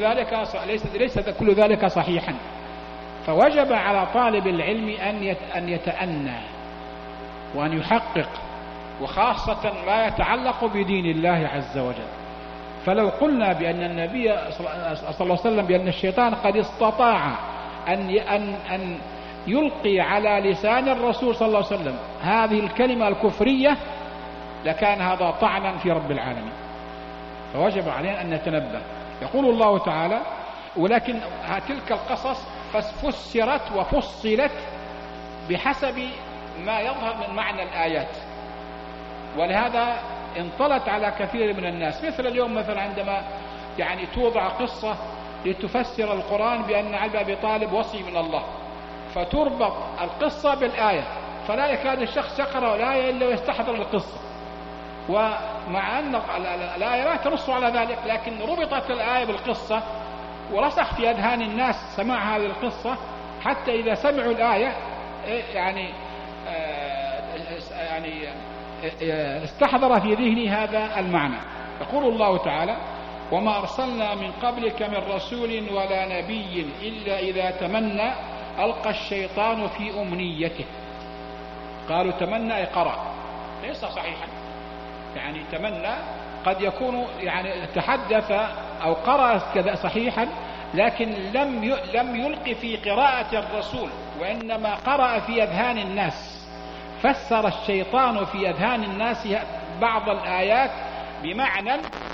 كل ذلك صحيحا. فوجب على طالب العلم أن يتأنى وأن يحقق، وخاصة ما يتعلق بدين الله عز وجل. فلو قلنا بأن النبي صلى الله عليه وسلم بأن الشيطان قد استطاع أن يلقي على لسان الرسول صلى الله عليه وسلم هذه الكلمة الكفرية لكان هذا طعنا في رب العالمين. فوجب علينا أن نتنبه. يقول الله تعالى: ولكن تلك القصص فسرت وفصلت بحسب ما يظهر من معنى الآيات، ولهذا انطلت على كثير من الناس. مثل اليوم مثلا عندما توضع قصة لتفسر القرآن بأن علي بن أبي طالب وصي من الله، فتربط القصة بالآية، فلا يكاد الشخص يقرأ الآية إلا ويستحضر القصة، ومع أن الآية لا تنص على ذلك، لكن ربطت الآية بالقصة ورسخ في أذهان الناس سماع هذه القصة، حتى إذا سمعوا الآية استحضر في ذهنه هذا المعنى. يقول الله تعالى: وما أرسلنا من قبلك من رسول ولا نبي إلا إذا تمنى ألقى الشيطان في أمنيته. قالوا تمنى أي قرأ، ليس صحيحا. تمنى قد يكون تحدث أو قرأ كذا صحيحا، لكن لم يلقي في قراءة الرسول، وإنما قرأ في أذهان الناس. فسر الشيطان في أذهان الناس بعض الآيات بمعنى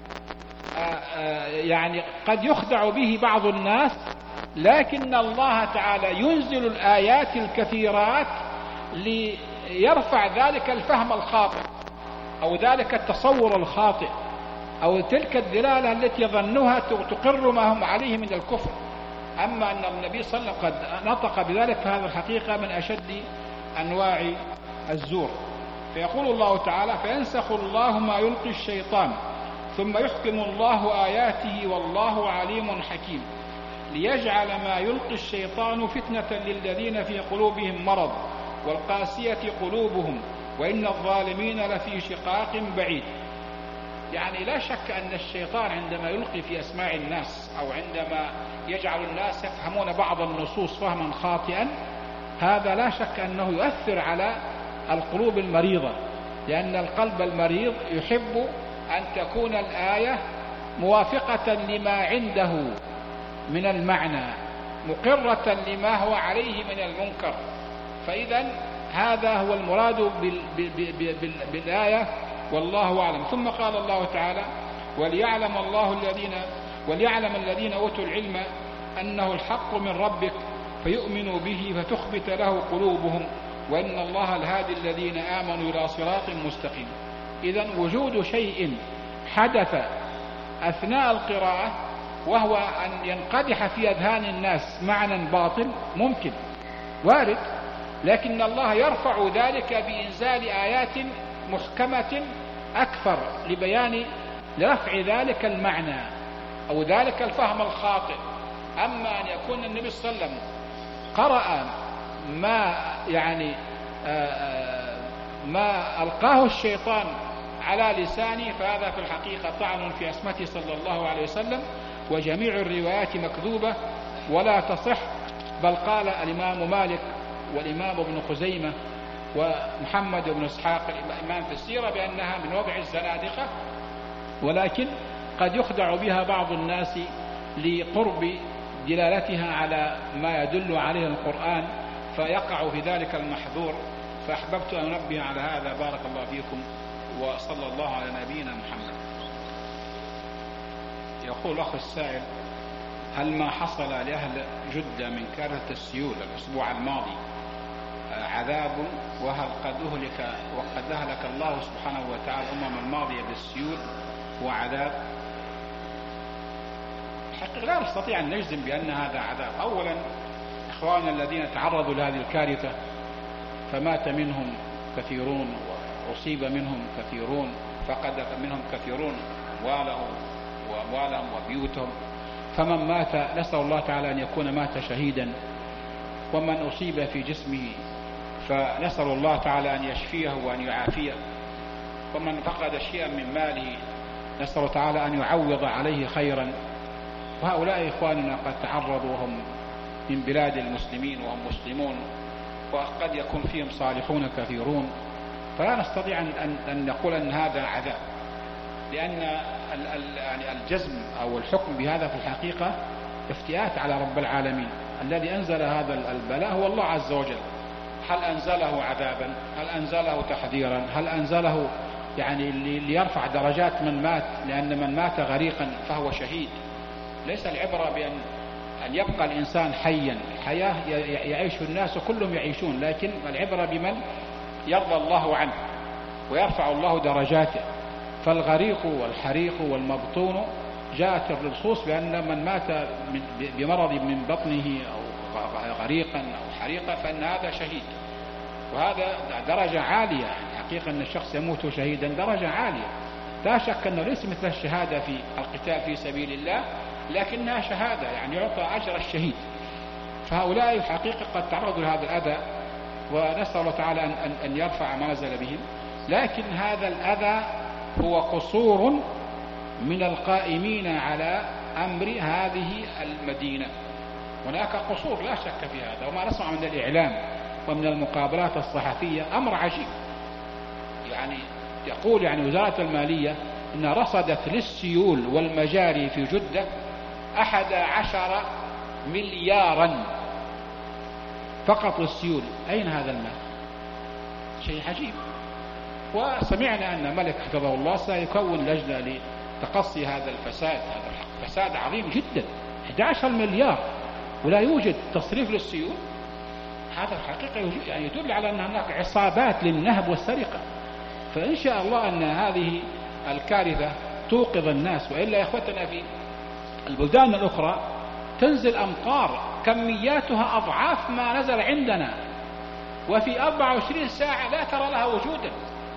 قد يخدع به بعض الناس، لكن الله تعالى ينزل الآيات الكثيرات ليرفع ذلك الفهم الخاطئ أو ذلك التصور الخاطئ أو تلك الدلالة التي يظنها تقر ما هم عليه من الكفر. أما أن النبي صلى الله عليه وسلم قد نطق بذلك، فهذا الحقيقة من أشد أنواع الزور. فيقول الله تعالى: فينسخ الله ما يلقي الشيطان ثم يحكم الله آياته والله عليم حكيم ليجعل ما يلقي الشيطان فتنة للذين في قلوبهم مرض والقاسية قلوبهم وإن الظالمين لفي شقاق بعيد. لا شك أن الشيطان عندما يلقي في أسماع الناس أو عندما يجعل الناس يفهمون بعض النصوص فهما خاطئا، هذا لا شك أنه يؤثر على القلوب المريضة، لأن القلب المريض يحب أن تكون الآية موافقة لما عنده من المعنى، مقرة لما هو عليه من المنكر. فإذا هذا هو المراد بالآية، والله أعلم. ثم قال الله تعالى: وليعلم الذين أوتوا العلم أنه الحق من ربك فيؤمنوا به فتخبت له قلوبهم وإن الله الهادي الذين آمنوا إلى صراط مستقيم. إذن وجود شيء حدث أثناء القراءة وهو أن ينقدح في أذهان الناس معنى باطل ممكن وارد، لكن الله يرفع ذلك بإنزال آيات محكمة أكثر لرفع ذلك المعنى أو ذلك الفهم الخاطئ. أما أن يكون النبي صلى الله عليه وسلم قرأ ما ألقاه الشيطان على لسانه، فهذا في الحقيقة طعن في عصمته صلى الله عليه وسلم، وجميع الروايات مكذوبة ولا تصح. بل قال الإمام مالك والإمام ابن خزيمة ومحمد بن إسحاق الإمام في السيرة بأنها من وضع الزنادقة، ولكن قد يخدع بها بعض الناس لقرب دلالتها على ما يدل عليه القرآن فيقع في ذلك المحذور. فأحببت أن أنبه على هذا. بارك الله فيكم وصلى الله على نبينا محمد. يقول الأخ السائل: هل ما حصل لأهل جدة من كارثة السيول الأسبوع الماضي عذاب، وهل وقد أهلك الله سبحانه وتعالى الأمم الماضية بالسيول وعذاب؟ حقيقة لا نستطيع أن نجزم بأن هذا عذاب. أولا إخواننا الذين تعرضوا لهذه الكارثة فمات منهم كثيرون وأصيب منهم كثيرون، فقد منهم كثيرون وأموالهم وبيوتهم، فمن مات نسأل الله تعالى أن يكون مات شهيدا، ومن أصيب في جسمه فنسأل الله تعالى أن يشفيه وأن يعافيه، ومن فقد شيئا من ماله نسأل الله تعالى أن يعوض عليه خيرا. وهؤلاء إخواننا قد تعرضوا وهم من بلاد المسلمين وهم مسلمون، وقد يكون فيهم صالحون كثيرون، فلا نستطيع أن نقول أن هذا عذاب، لأن الجزم أو الحكم بهذا في الحقيقة افتئات على رب العالمين. الذي أنزل هذا البلاء هو الله عز وجل. هل أنزله عذابا؟ هل أنزله تحذيرا؟ هل أنزله يعني ليرفع درجات من مات؟ لأن من مات غريقا فهو شهيد. ليس العبرة بأن يبقى الإنسان حيا، حياة يعيش الناس كلهم يعيشون، لكن العبرة بمن يرضى الله عنه ويرفع الله درجاته. فالغريق والحريق والمبطون جاءت النصوص بأن من مات بمرض من بطنه أو غريقا أو حريقا فإن هذا شهيد، وهذا درجة عالية. حقيقة أن الشخص يموت شهيدا درجة عالية، لا شك أنه ليس مثل الشهادة في القتال في سبيل الله، لكنها شهادة يعني يعطى أجر الشهيد. فهؤلاء الحقيقة قد تعرضوا لهذا الأذى، ونسأل الله تعالى أن يرفع ما نزل بهم، لكن هذا الأذى هو قصور من القائمين على أمر هذه المدينة. هناك قصور لا شك في هذا، وما نسمع من الإعلام ومن المقابلات الصحفية أمر عجيب. يعني يقول وزارة المالية إن رصدت للسيول والمجاري في جدة 11 مليارا فقط للسيول. أين هذا المال؟ شيء عجيب. وسمعنا أن الملك حفظه الله سيكون لجنة لتقصي هذا الفساد. هذا فساد عظيم جدا، 11 مليار ولا يوجد تصريف للسيول. هذا الحقيقة يدل على أن هناك عصابات للنهب والسرقة. فإن شاء الله أن هذه الكارثة توقظ الناس، وإلا يا إخوتنا في البلدان الأخرى تنزل أمطار كمياتها أضعاف ما نزل عندنا، وفي 24 ساعة لا ترى لها وجودا.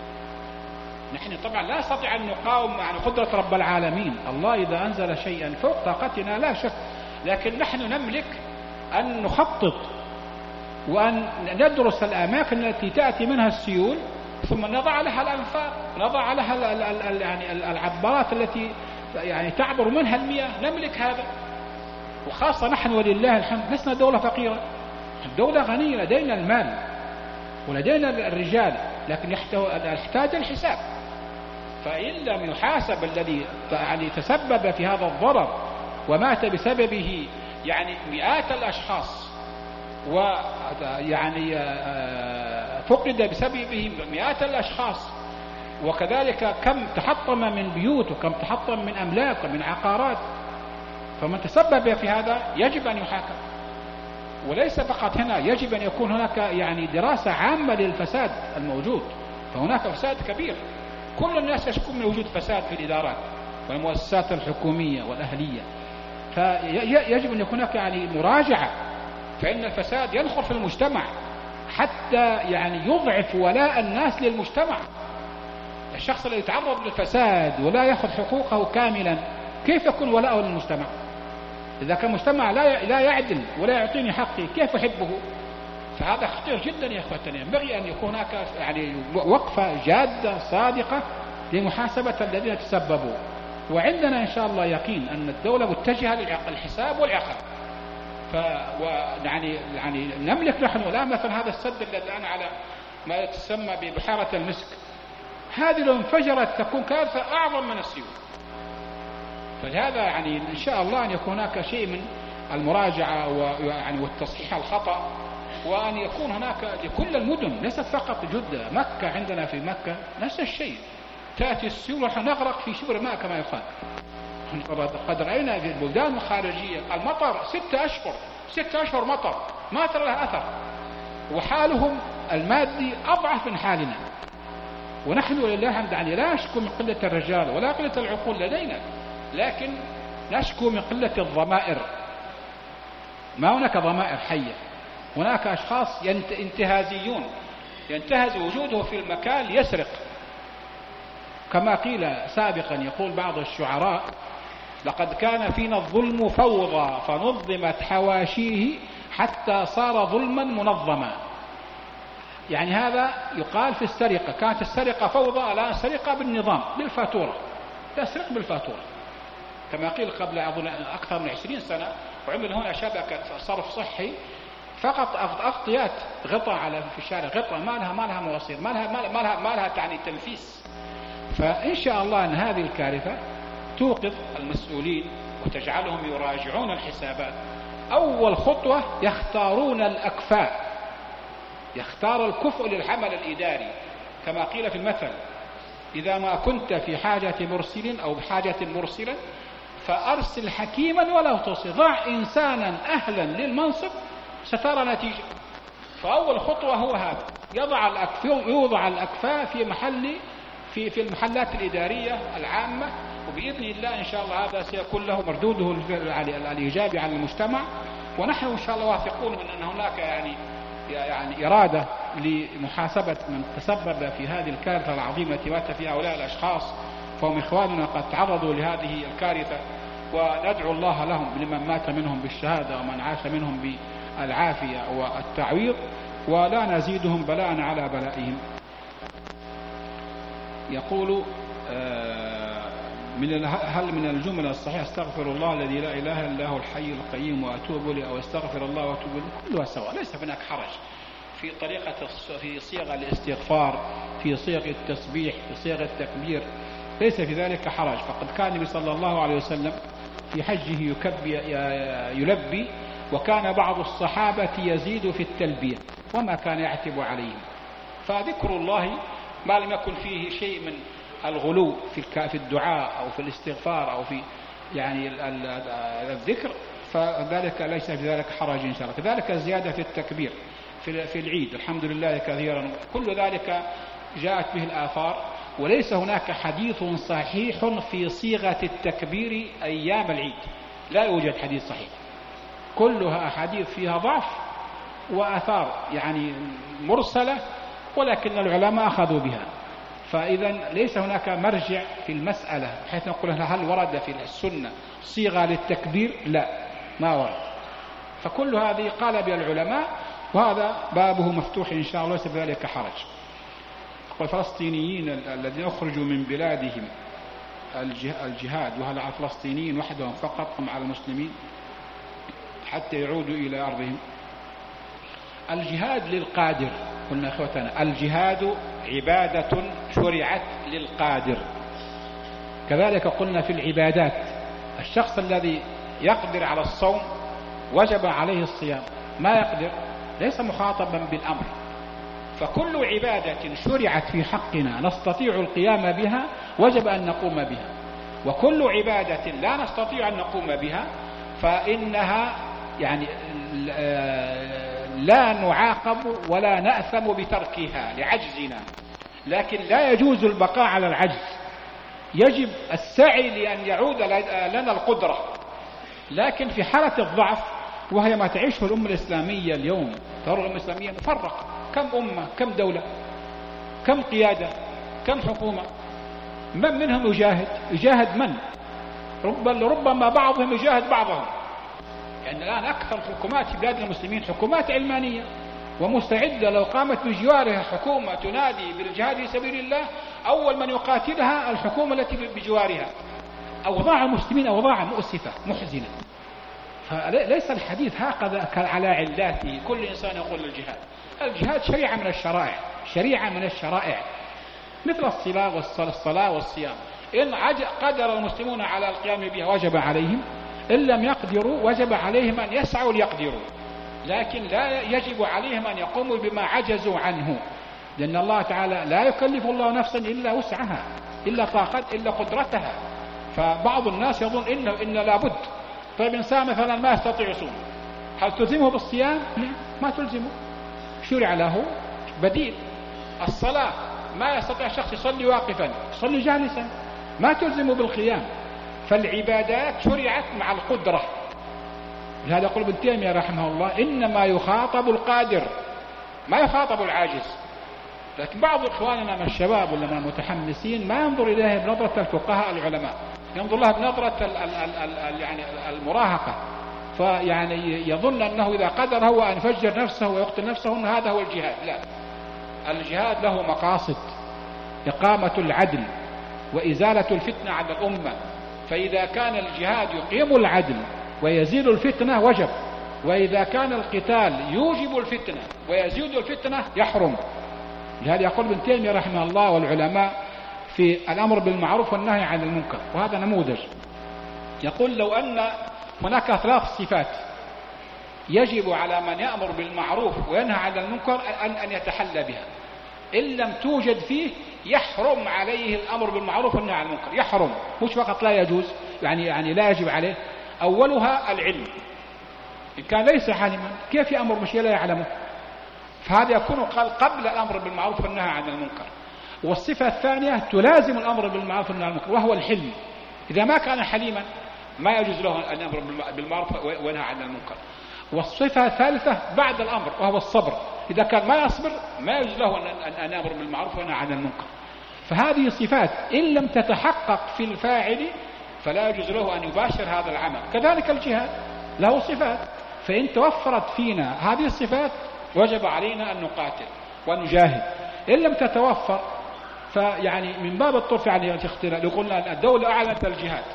نحن طبعا لا نستطيع أن نقاوم قدرة رب العالمين. الله إذا أنزل شيئا فوق طاقتنا لا شك، لكن نحن نملك أن نخطط وأن ندرس الأماكن التي تأتي منها السيول، ثم نضع لها الأنفاق، نضع لها العبارات التي تعبر منها المياه. نملك هذا، وخاصة نحن ولله الحمد لسنا دولة فقيرة، دولة غنية، لدينا المال ولدينا الرجال، لكن يحتاج الحساب. فإن لم يحاسب الذي تسبب في هذا الضرر ومات بسببه مئات الأشخاص، فقد بسببه مئات الأشخاص، وكذلك كم تحطم من بيوت وكم تحطم من أملاك ومن عقارات، فمن تسبب في هذا يجب أن يحاكم. وليس فقط هنا، يجب أن يكون هناك دراسة عامة للفساد الموجود. فهناك فساد كبير، كل الناس يشكون من وجود فساد في الإدارات والمؤسسات الحكومية والأهلية. فيجب أن يكون هناك مراجعة، فإن الفساد ينخر في المجتمع حتى يضعف ولاء الناس للمجتمع. الشخص الذي يتعرض للفساد ولا يأخذ حقوقه كاملا كيف يكون ولاءه للمجتمع؟ إذا كان المجتمع لا يعدل ولا يعطيني حقي كيف أحبه؟ فهذا خطير جدا يا أخوتنا. ينبغي أن يكون هناك وقفة جادة صادقة لمحاسبة الذين تسببوا. وعندنا إن شاء الله يقين أن الدولة متجهة للحساب والعقاب. نملك نحن الآن مثلا هذا السد الذي الآن على ما يتسمى ببحيرة المسك، هذه لو انفجرت تكون كارثة أعظم من السيول. فلهذا إن شاء الله أن يكون هناك شيء من المراجعة والتصحيح الخطأ، وأن يكون هناك لكل المدن، ليست فقط جدة. مكة عندنا في مكة نفس الشيء، تأتي السيول ونحن نغرق في شبر ماء كما يقال. قد رأينا في البلدان الخارجية المطر 6 أشهر مطر ما ترى له أثر، وحالهم المادي أضعف من حالنا. ونحن لله الحمد يعني لا نشكو من قلة الرجال ولا قلة العقول لدينا، لكن نشكو من قلة الضمائر. ما هناك ضمائر حية، هناك أشخاص انتهازيون، ينتهز وجوده في المكان ليسرق. كما قيل سابقا، يقول بعض الشعراء: لقد كان فينا الظلم فوضى فنظمت حواشيه حتى صار ظلما منظما. يعني هذا يقال في السرقة، كانت السرقة فوضى، الآن السرقة بالنظام بالفاتورة، تسرق بالفاتورة. كما قيل قبل أظن أكثر من 20 سنة وعمل هنا شبكة صرف صحي فقط أغطيات غطاء على في الشارع، غطاء ما لها مواسير، ما لها تعني تنفيس. فإن شاء الله أن هذه الكارثة توقظ المسؤولين وتجعلهم يراجعون الحسابات. أول خطوة يختارون الأكفاء، يختار الكفء للعمل الإداري. كما قيل في المثل: إذا ما كنت في حاجة مرسل أو بحاجة مرسلا فأرسل حكيما ولا توصي، ضع إنسانا أهلا للمنصب سترى نتيجة. فأول خطوة هو هذا، يوضع الأكفاء في المحلات الإدارية العامة، وبإذن الله إن شاء الله هذا سيكون له مردوده الإيجابي على المجتمع. ونحن إن شاء الله واثقون من أن هناك يعني إرادة لمحاسبة من تسبب في هذه الكارثة العظيمة التي مات فيها هؤلاء الأشخاص، فهم إخواننا قد تعرضوا لهذه الكارثة، وندعو الله لهم لمن مات منهم بالشهادة ومن عاش منهم بالعافية والتعويض، ولا نزيدهم بلاء على بلائهم. يقول: هل من الجملة الصحيحة استغفر الله الذي لا إله إلا هو الحي القيوم وأتوب إليه، أو استغفر الله وأتوب إليه؟ كلها سواء، ليس هناك حرج في طريقة، في صيغ الاستغفار، في صيغ التسبيح، في صيغ التكبير، ليس في ذلك حرج. فقد كان النبي صلى الله عليه وسلم في حجه يلبي، وكان بعض الصحابة يزيد في التلبية وما كان يعتب عليهم. فذكر الله ما لم يكن فيه شيء من الغلو في الدعاء أو في الاستغفار أو في يعني الذكر، فذلك ليس في ذلك حرج إن شاء الله. كذلك الزيادة في التكبير في العيد، الحمد لله كثيرا، كل ذلك جاءت به الآثار، وليس هناك حديث صحيح في صيغة التكبير أيام العيد، لا يوجد حديث صحيح، كلها أحاديث فيها ضعف وآثار يعني مرسلة، ولكن العلماء أخذوا بها. فإذا ليس هناك مرجع في المسألة بحيث نقول هل ورد في السنة صيغة للتكبير؟ لا، ما ورد. فكل هذه قال بها العلماء، وهذا بابه مفتوح إن شاء الله، ليس بذلك حرج. والفلسطينيين الذين أخرجوا من بلادهم الجهاد، وهل على الفلسطينيين وحدهم فقط أم على المسلمين حتى يعودوا إلى أرضهم؟ الجهاد للقادر، قلنا أخوتنا الجهاد عبادة شرعت للقادر. كذلك قلنا في العبادات الشخص الذي يقدر على الصوم وجب عليه الصيام، ما يقدر ليس مخاطبا بالأمر. فكل عبادة شرعت في حقنا نستطيع القيام بها وجب أن نقوم بها، وكل عبادة لا نستطيع أن نقوم بها فإنها يعني لا نعاقب ولا نأثم بتركها لعجزنا، لكن لا يجوز البقاء على العجز، يجب السعي لأن يعود لنا القدرة. لكن في حالة الضعف، وهي ما تعيشه الأمة الإسلامية اليوم، ترى الأمة الإسلامية مفرقة، كم أمة، كم دولة، كم قيادة، كم حكومة، من منهم يجاهد من؟ ربما بعضهم يجاهد بعضهم. يعني الآن أكثر الحكومات في بلاد المسلمين حكومات علمانية ومستعدة، لو قامت بجوارها حكومة تنادي بالجهاد في سبيل الله أول من يقاتلها الحكومة التي بجوارها. أوضاع المسلمين أوضاع مؤسفة محزنة. فليس الحديث هكذا على علاته، كل إنسان يقول الجهاد شريعة من الشرائع، شريعة من الشرائع، مثل الصلاة والصيام. إن قدر المسلمون على القيام بها وجب عليهم، إن لم يقدروا وجب عليهم أن يسعوا ليقدروا، لكن لا يجب عليهم أن يقوموا بما عجزوا عنه، لأن الله تعالى لا يكلف الله نفسا إلا وسعها، إلا طاقت إلا قدرتها. فبعض الناس يظن إن لابد. طيب إنسان مثلا ما يستطيع يصوم، هل تلزمه بالصيام؟ لا، ما تلزمه. شرع له بديل. الصلاة ما يستطيع الشخص يصلي واقفا، يصلي جالسا، ما تلزمه بالقيام. فالعبادات شرعت مع القدرة. لهذا يقول ابن تيمية رحمه الله إنما يخاطب القادر ما يخاطب العاجز. لكن بعض إخواننا من الشباب ولا من المتحمسين ما ينظر إليها بنظرة الفقهاء العلماء، ينظر لها بنظرة يعني المراهقة. فيعني يظن أنه إذا قدر هو أن يفجر نفسه ويقتل نفسه أن هذا هو الجهاد. لا، الجهاد له مقاصد: إقامة العدل وإزالة الفتنة عن الأمة. فإذا كان الجهاد يقيم العدل ويزيل الفتنة وجب، وإذا كان القتال يوجب الفتنة ويزيد الفتنة يحرم. لهذا يقول ابن تيمية رحمه الله والعلماء في الأمر بالمعروف والنهي عن المنكر، وهذا نموذج. يقول لو أن هناك 3 صفات يجب على من يأمر بالمعروف وينهى عن المنكر أن يتحلى بها، إن لم توجد فيه يحرم عليه الأمر بالمعروف والنهي عن المنكر. يحرم، مش فقط لا يجوز، يعني لا يجب عليه. أولها العلم، إن كان ليس عالما كيف يأمر بشيء لا يعلمه؟ فهذا يكون قبل الأمر بالمعروف والنهي عن المنكر. والصفة الثانية تلازم الأمر بالمعروف والنهي عن المنكر، وهو الحلم. إذا ما كان حليما ما يجوز له أن يأمر بالمعروف وينهى عن المنكر. والصفة الثالثة بعد الأمر وهو الصبر، إذا كان ما يصبر ما يجوز له أن يأمر بالمعروف وينهى عن المنكر. فهذه صفات إن لم تتحقق في الفاعل فلا يجوز له أن يباشر هذا العمل. كذلك الجهاد له صفات، فإن توفرت فينا هذه الصفات وجب علينا أن نقاتل ونجاهد. إن لم تتوفر فيعني من باب الطرف يعني الاختلاف. يقول أن الدولة أعلنت الجهاد،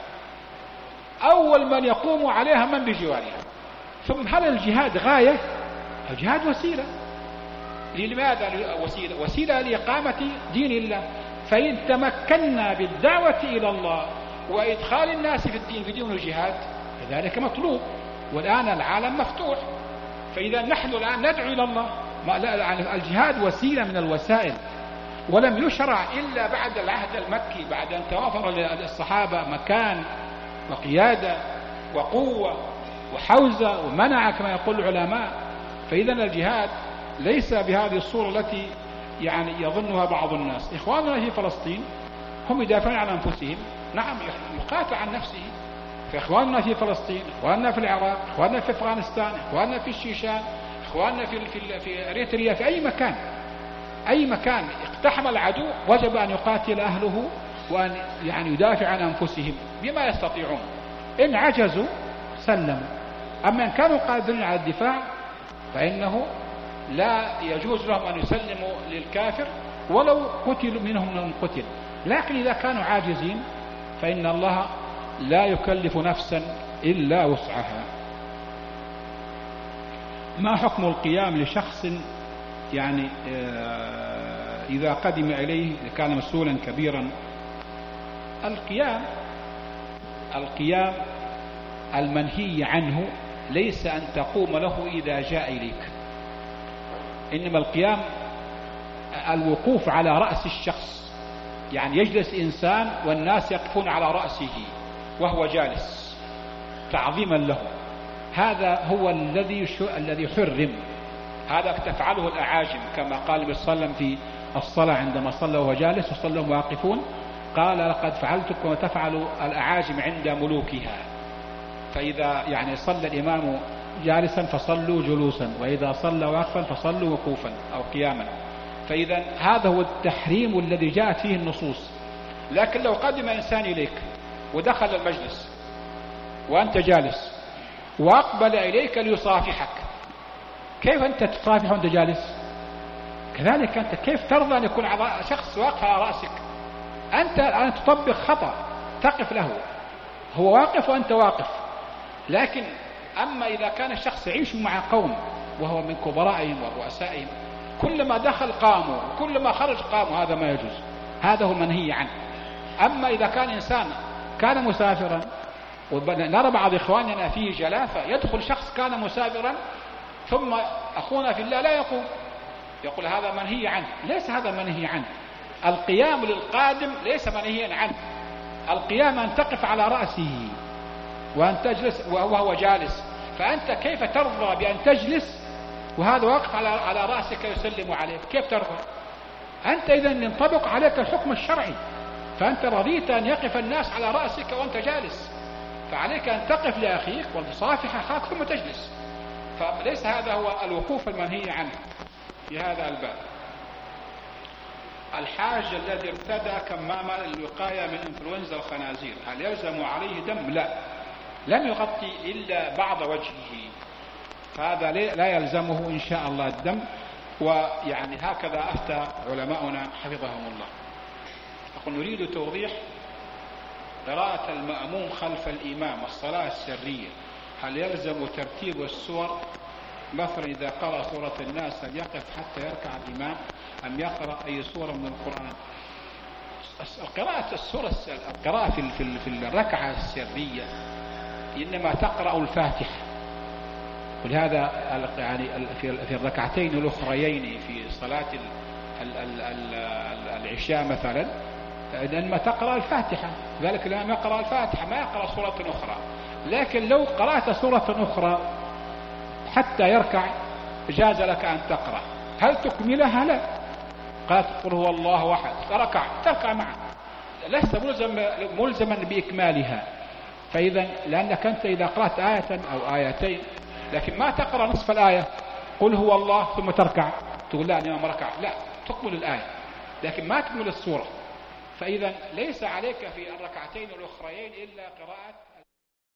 أول من يقوم عليها من بجوارها. ثم هل الجهاد غاية؟ الجهاد وسيلة. لماذا وسيلة لإقامة دين الله. فإن تمكنا بالدعوة إلى الله وإدخال الناس في الدين بدون الجهاد فذلك مطلوب. والآن العالم مفتوح، فإذا نحن الآن ندعو إلى الله. الجهاد وسيلة من الوسائل، ولم يشرع إلا بعد العهد المكي، بعد أن توافر للصحابة مكان وقيادة وقوة وحوزة ومنع كما يقول العلماء. فإذا الجهاد ليس بهذه الصورة التي يعني يظنها بعض الناس. إخواننا في فلسطين هم يدافعون عن أنفسهم، نعم يقاتل عن نفسه. فإخواننا في فلسطين، إخواننا في العراق، إخواننا في أفغانستان، إخواننا في الشيشان، إخواننا في أريتريا، في أي مكان اقتحم العدو وجب أن يقاتل أهله وأن يعني يدافع عن أنفسهم بما يستطيعون. إن عجزوا سلموا. أما إن كانوا قادرين على الدفاع فإنه لا يجوز لهم أن يسلموا للكافر ولو قتلوا منهم من قتل. لكن إذا كانوا عاجزين فإن الله لا يكلف نفسا إلا وسعها. ما حكم القيام لشخص يعني إذا قدم إليه كان مسؤولا كبيرا؟ القيام المنهي عنه ليس أن تقوم له إذا جاء إليك، إنما القيام الوقوف على رأس الشخص، يعني يجلس إنسان والناس يقفون على رأسه وهو جالس تعظيما له. هذا هو الذي حرم. هذا تفعله الأعاجم كما قال النبي صلى الله عليه وسلم في الصلاة عندما صلى وهو جالس وصلوا واقفون، قال لقد فعلت كما تفعل الأعاجم عند ملوكها. فإذا يعني صلى الإمام جالسا فصلوا جلوسا، وإذا صلى واقفا فصلوا وقوفا أو قياما. فإذا هذا هو التحريم الذي جاءت فيه النصوص. لكن لو قدم إنسان إليك ودخل المجلس وأنت جالس وأقبل إليك ليصافحك، كيف أنت تصافح وأنت جالس؟ كذلك أنت كيف ترضى أن يكون شخص واقف على رأسك؟ أنت الآن تطبق خطأ، تقف له، هو واقف وأنت واقف. لكن أما إذا كان الشخص يعيش مع قوم وهو من كبرائهم ورؤسائهم، كلما دخل قاموا وكلما خرج قاموا، هذا ما يجوز، هذا هو المنهي عنه. أما إذا كان إنسان كان مسافرا، ونرى بعض إخواننا فيه جلافة، يدخل شخص كان مسافرا ثم أخونا في الله لا يقول هذا منهي عنه. ليس هذا منهي عنه. القيام للقادم ليس منهيا عنه. القيام أن تقف على رأسه وأن تجلس وهو جالس، فأنت كيف ترضى بأن تجلس وهذا واقف على رأسك يسلم عليك؟ كيف ترضى؟ أنت إذا ينطبق عليك الحكم الشرعي، فأنت رضيت أن يقف الناس على رأسك وأنت جالس، فعليك أن تقف لأخيك وتصافح أخاك ثم تجلس. فليس هذا هو الوقوف المنهي عنه في هذا الباب. الحاج الذي ارتدى كمامة للوقاية من انفلونزا الخنازير هل يلزم عليه دم؟ لا، لم يغطي إلا بعض وجهه، فهذا لا يلزمه إن شاء الله الدم. ويعني هكذا أفتى علماؤنا حفظهم الله. أقول نريد توضيح قراءة المأموم خلف الإمام الصلاة السرية، هل يلزم ترتيب السور؟ مثلا إذا قرأ سورة الناس هل يقف حتى يركع الإمام أم يقرأ أي سورة من القرآن؟ القراءة في الركعة السرية إنما تقرأ الفاتحة، ولهذا يعني في الركعتين الأخريين في صلاة العشاء مثلا إنما تقرأ الفاتحة، ذلك لما يقرأ الفاتحة ما يقرأ سورة أخرى. لكن لو قرأت سورة أخرى حتى يركع جاز لك أن تقرأ. هل تكملها؟ لا، قالت قل هو الله أحد فركع تركع معه، لست ملزما بإكمالها. فإذا لأنك أنت إذا قرأت آية أو آيتين لكن ما تقرأ نصف الآية قل هو الله ثم تركع تقول لا الإمام ركع، لا، تكمل الآية لكن ما تكمل السورة. فإذا ليس عليك في الركعتين الأخريين إلا قراءة